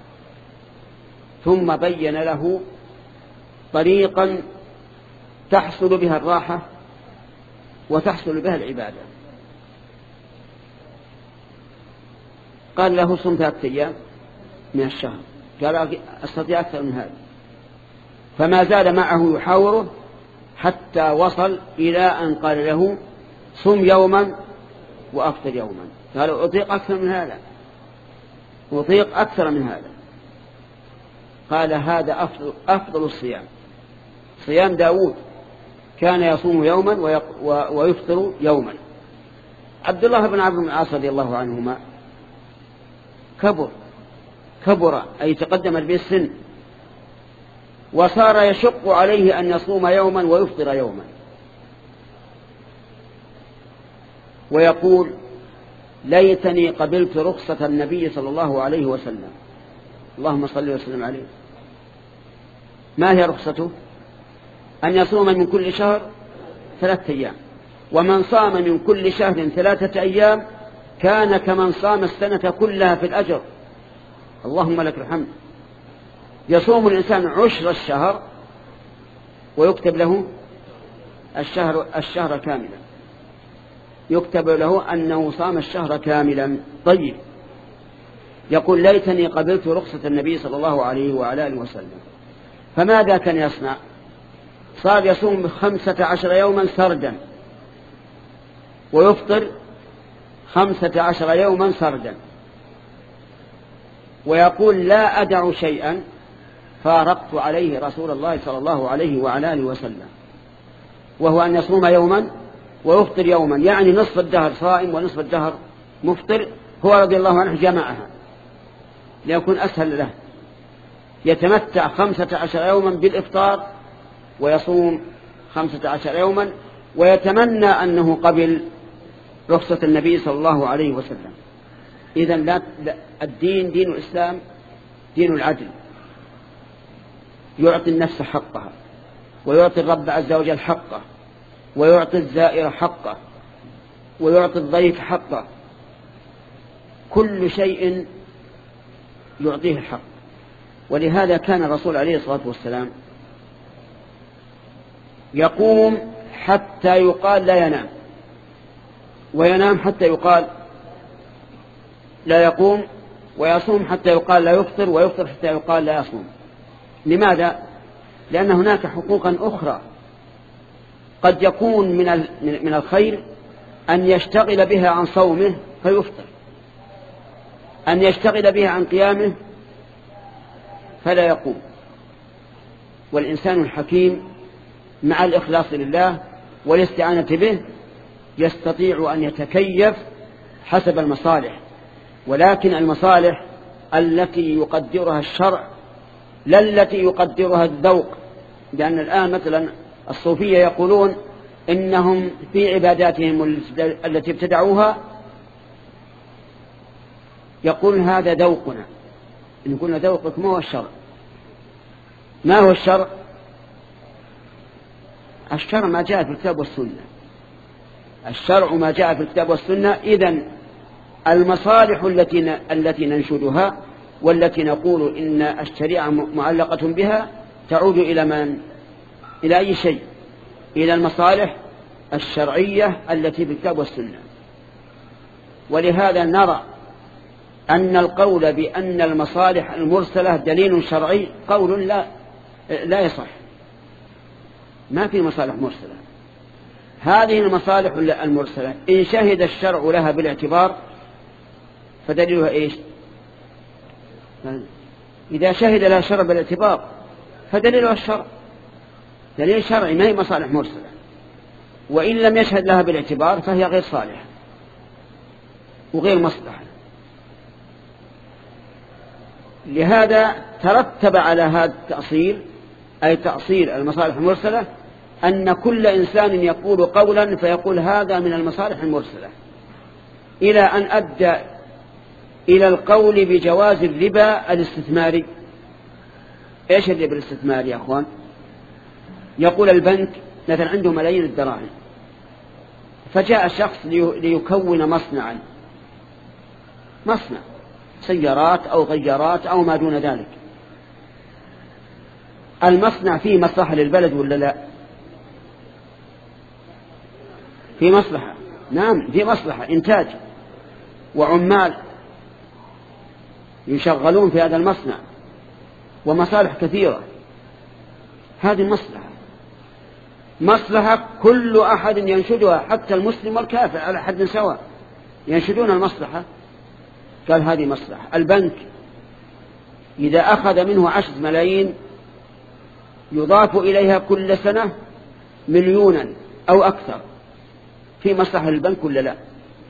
ثم بين له طريقا تحصل بها الراحة وتحصل بها العبادة. قال له صم ثلاثة أيام من الشهر، قال أستطيع أكثر من هذا. فما زال معه يحاوره حتى وصل إلى أن قال له صم يوما وأفطر يوما. قال أطيق أكثر من هذا، أطيق أكثر من هذا. قال هذا أفضل, أفضل الصيام، صيام داود كان يصوم يوما ويفطر يوما. عبد الله بن عمرو بن العاص رضي الله عنهما كبر كبر أي تقدم به السن، وصار يشق عليه أن يصوم يوما ويفطر يوما، ويقول ليتني قبلت رخصة النبي صلى الله عليه وسلم. اللهم صل وسلم عليه. ما هي رخصته؟ أن يصوم من كل شهر ثلاثة أيام، ومن صام من كل شهر ثلاثة أيام كان كمن صام السنة كلها في الأجر. اللهم لك الحمد. يصوم الإنسان عشر الشهر ويكتب له الشهر, الشهر كاملا، يكتب له أنه صام الشهر كاملا. طيب، يقول ليتني قبلت رخصة النبي صلى الله عليه وعلى آله وسلم، فماذا كان يصنع؟ صار يصوم خمسة عشر يوما سردا ويفطر خمسة عشر يوما سردا، ويقول لا أدع شيئا فارقت عليه رسول الله صلى الله عليه وعلى آله وسلم، وهو أن يصوم يوما ويفطر يوما، يعني نصف الدهر صائم ونصف الدهر مفطر. هو رضي الله عنه جمعها ليكون أسهل له، يتمتع خمسة عشر يوما بالإفطار ويصوم خمسة عشر يوما، ويتمنى أنه قبل رخصة النبي صلى الله عليه وسلم. إذن لا الدين دين الإسلام دين العدل، يعطي النفس حقها، ويعطي الرب عز وجل حقه، ويعطي الزائر حقه، ويعطي الضيف حقه، كل شيء يعطيه الحق. ولهذا كان الرسول عليه الصلاة والسلام يقوم حتى يقال لا ينام، وينام حتى يقال لا يقوم، ويصوم حتى يقال لا يفطر، ويفطر حتى يقال لا يصوم. لماذا؟ لأن هناك حقوقا أخرى قد يكون من من الخير أن يشتغل بها عن صومه فيفطر، أن يشتغل بها عن قيامه فلا يقوم. والإنسان الحكيم مع الإخلاص لله والاستعانة به يستطيع أن يتكيف حسب المصالح، ولكن المصالح التي يقدرها الشرع لا التي يقدرها الذوق. لأن الآن مثلا الصوفية يقولون إنهم في عباداتهم التي ابتدعوها يقول هذا ذوقنا. إن قلنا ذوقك ما هو الشرع؟ ما هو الشرع؟ الشرع ما جاء في الكتاب والسنة، الشرع ما جاء في الكتاب والسنة. إذن المصالح التي التي ننشدها والتي نقول إن الشريعة معلقة بها تعود إلى من؟ إلى أي شيء؟ إلى المصالح الشرعية التي في الكتاب والسنة. ولهذا نرى أن القول بأن المصالح المرسلة دليل شرعي قول لا لا يصح. ما في مصالح مرسلة. هذه المصالح المرسلة إن شهد الشرع لها بالاعتبار فدليلها إيش؟ إذا شهد لها الشرع بالاعتبار فدليلها الشرع، دليل شرعي، ما هي مصالح مرسلة. وإن لم يشهد لها بالاعتبار فهي غير صالحة وغير مصلحة. لهذا ترتب على هذا التأصيل، أي تأصيل المصالح المرسلة، أن كل إنسان يقول قولا فيقول هذا من المصالح المرسلة، إلى أن أدى إلى القول بجواز الربا الاستثماري. إيش الربا الاستثماري يا أخوان؟ يقول البنك مثلا عنده ملايين الدراهم، فجاء شخص ليكون مصنعا، مصنع سيارات أو غيارات أو ما دون ذلك. المصنع فيه مصلحة للبلد ولا لا؟ في مصلحة، نعم في مصلحة، إنتاج وعمال يشغلون في هذا المصنع ومصالح كثيرة. هذه المصلحة مصلحة كل أحد ينشدها، حتى المسلم والكافر على حد سواء ينشدون المصلحة. قال هذه مصلحة. البنك إذا أخذ منه عشر ملايين يضاف إليها كل سنة مليونا أو أكثر، في مصلحة للبنك ولا لا؟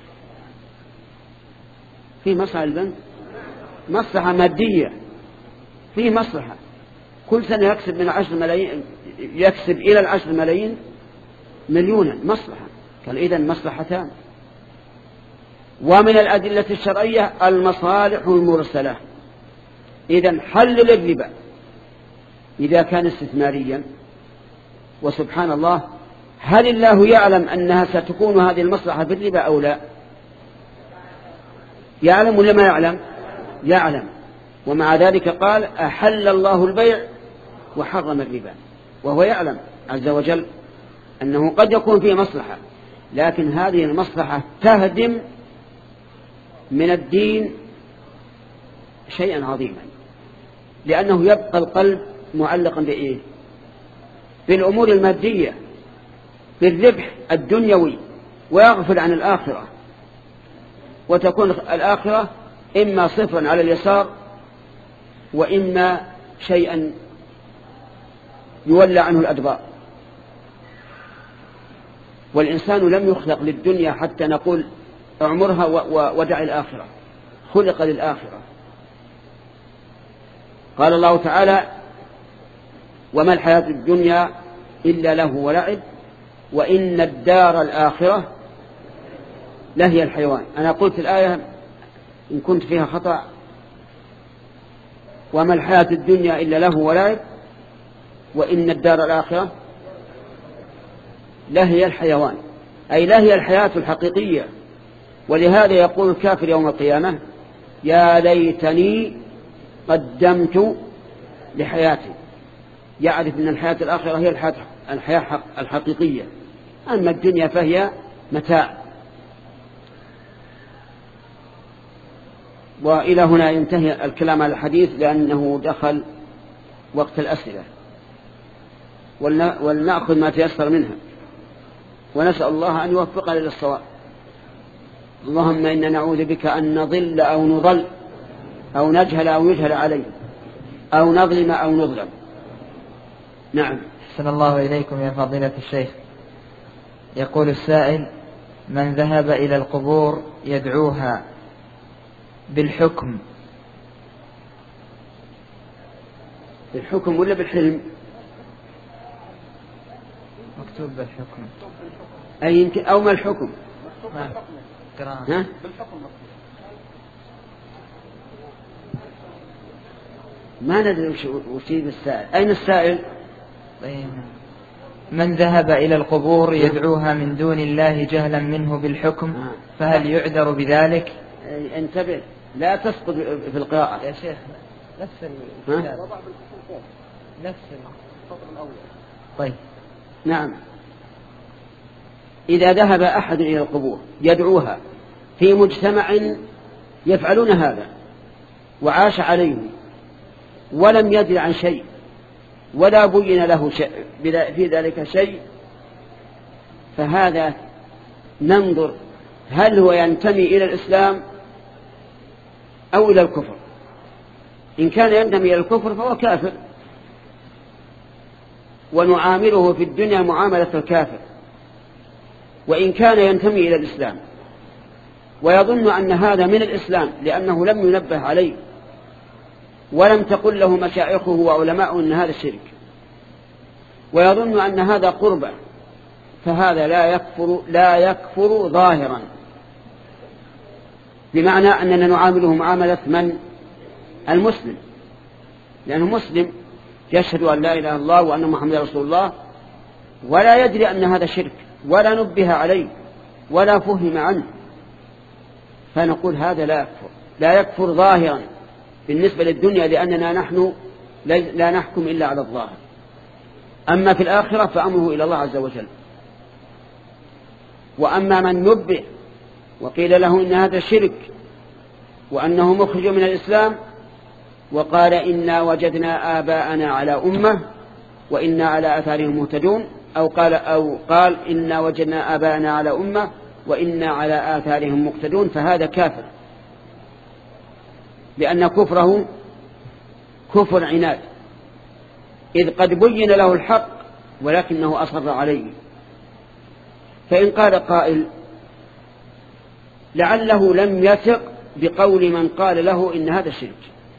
في مصلحة للبنك، مصلحة مادية، في مصلحة. كل سنة يكسب من عشر ملايين، يكسب إلى العشر ملايين مليونا، مصلحة. قال إذن مصلحتان. ومن الأدلة الشرعية المصالح المرسلة. إذن حلل الربا إذا كان استثماريا، وسبحان الله هل الله يعلم أنها ستكون هذه المصلحة في الربا أو لا؟ يعلم ولا ما يعلم؟ يعلم. ومع ذلك قال أحل الله البيع وحرم الربا، وهو يعلم عز وجل أنه قد يكون فيه مصلحة، لكن هذه المصلحة تهدم من الدين شيئا عظيما، لأنه يبقى القلب معلقا بإيه؟ بالأمور المادية، بالربح الدنيوي، ويغفل عن الآخرة، وتكون الآخرة إما صفرا على اليسار وإما شيئا يولى عنه الأدبار. والإنسان لم يخلق للدنيا حتى نقول اعمرها ودع الآخرة، خلق للآخرة. قال الله تعالى: وما الحياة الدنيا إلا له ولعب وإن الدار الآخرة لهي الحيوان. أنا قلت الآية إن كنت فيها خطأ: وما الحياة الدنيا إلا له ولعب وإن الدار الآخرة لهي الحيوان، أي لهي الحياة الحقيقية. ولهذا يقول الكافر يوم القيامة: يا ليتني قدمت لحياتي. يعرف أن الحياة الآخرة هي الحياة, الحياة الحقيقية، أما الدنيا فهي متاع. وإلى هنا ينتهي الكلام على الحديث، لأنه دخل وقت الأسئلة، ولنأخذ ما تيسر منها، ونسأل الله أن يوفقنا للصواب. اللهم إنا نعوذ بك أن نضل أو نضل أو نجهل أو يجهل عليه أو نظلم أو نظلم. نعم. أحسن الله إليكم يا فضيلة الشيخ. يقول السائل: من ذهب إلى القبور يدعوها بالحكم بالحكم ولا بالحلم؟ مكتوب بالحكم. أي يمكن أو ما الحكم؟ ما ها؟ ما ندري وش السائل. أين السائل؟ من ذهب إلى القبور يدعوها من دون الله جهلا منه بالحكم فهل يعذر بذلك؟ انتبه لا تسقط في القراءة يا شيخ. نفس الكتاب نفس السطر الأول. طيب. نعم. إذا ذهب أحد إلى القبور يدعوها في مجتمع يفعلون هذا وعاش عليه ولم يدري عن شيء ولا بين له شيء في ذلك شيء، فهذا ننظر هل هو ينتمي إلى الإسلام أو إلى الكفر. إن كان ينتمي إلى الكفر فهو كافر، ونعامله في الدنيا معاملة الكافر. وإن كان ينتمي إلى الإسلام ويظن أن هذا من الإسلام لأنه لم ينبه عليه ولم تقل له مشايخه وعلماءه أن هذا الشرك، ويظن أن هذا قربة، فهذا لا يكفر لا يكفر ظاهرا، بمعنى أننا نعامله معاملة من؟ المسلم، لأنه مسلم يشهد أن لا إله إلا الله وأن محمد رسول الله، ولا يدري أن هذا شرك ولا نبه عليه ولا فهم عنه، فنقول هذا لا يكفر لا يكفر ظاهرا بالنسبة للدنيا، لأننا نحن لا نحكم إلا على الظاهر. أما في الآخرة فأمره إلى الله عز وجل. وأما من نبه وقيل له إن هذا شرك وأنه مخرج من الإسلام وقال إنا وجدنا آباءنا على أمة وإنا على آثارهم مهتدون، أو قال أو قال إنا وجدنا آباءنا على أمة وإنا على آثارهم مقتدون، فهذا كافر، لأن كفره كفر عناد، إذ قد بين له الحق ولكنه أصر عليه. فإن قال قائل لعله لم يثق بقول من قال له إن هذا شرك،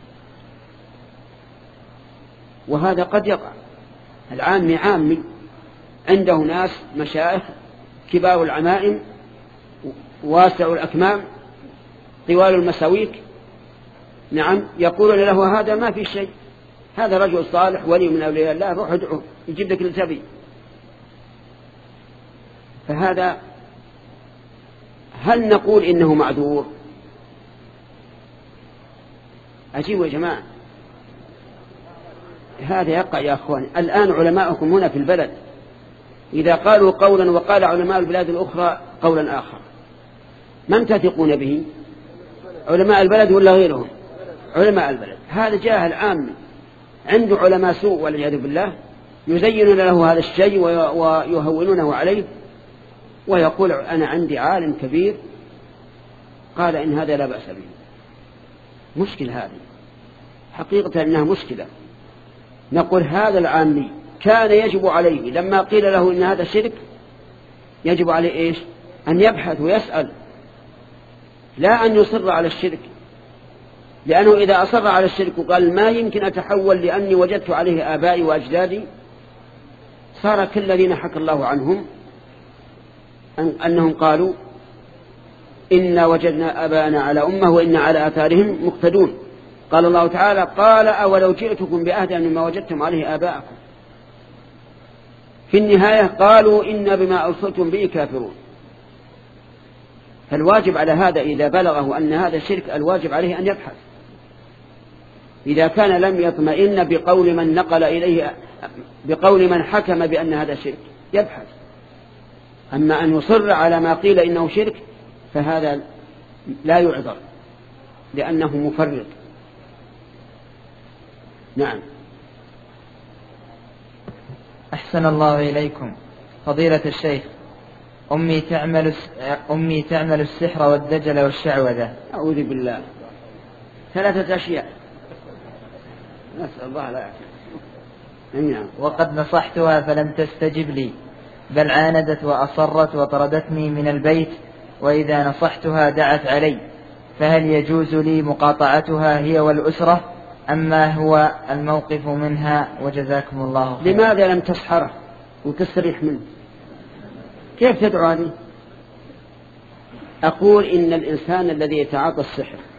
وهذا قد يقع. العام عامي عنده ناس مشايخ كبار العمائم واسع الأكمام طوال المساويك، نعم، يقولون له هذا ما في شيء، هذا رجل صالح ولي من أولياء الله، روح ادعوه يجيب لك التبي. فهذا هل نقول إنه معذور؟ أجيبوا يا جماعة، هذا يقع يا أخواني. الآن علماءكم هنا في البلد إذا قالوا قولا وقال علماء البلاد الأخرى قولا آخر من تثقون به؟ علماء البلد ولا غيرهم؟ علماء البلد. هذا جاهل عام عنده علماء سوء والعياذ بالله يزينون له هذا الشيء ويهونونه عليه ويقول أنا عندي عالم كبير قال إن هذا لا بأس به. مشكلة هذه حقيقة أنها مشكلة. نقول هذا العامي كان يجب عليه لما قيل له إن هذا شرك يجب عليه إيش؟ أن يبحث ويسأل لا أن يصر على الشرك، لأنه إذا أصر على الشرك وقال ما يمكن أتحول لأني وجدت عليه آبائي وأجدادي صار كل الذين حكى الله عنهم أن أنهم قالوا إنا وجدنا آباءنا على أمة وإنا على آثارهم مقتدون. قال الله تعالى قال أولو جئتكم بأهدى مما وجدتم عليه آباءكم. في النهاية قالوا إنا بما أرسلتم به كافرون. فالواجب على هذا إذا بلغه أن هذا شرك الواجب عليه أن يبحث. إذا كان لم يطمئن بقول من نقل إليه بقول من حكم بأن هذا شرك يبحث. أما أن يصر على ما قيل إنه شرك فهذا لا يعذر لأنه مفرط. نعم. أحسن الله إليكم فضيلة الشيخ. أمي تعمل أمي تعمل السحر والدجل والشعوذة. أعوذ بالله. ثلاثة أشياء نسأل الله لا يعلم. نعم. وقد نصحتها فلم تستجب لي بل عاندت وأصرت وطردتني من البيت، وإذا نصحتها دعت علي، فهل يجوز لي مقاطعتها هي والأسرة أما هو الموقف منها؟ وجزاكم الله خير. لماذا لم تسحره وتستريح منه؟ كيف تدعو هذه؟ أقول إن الإنسان الذي يتعاطى السحر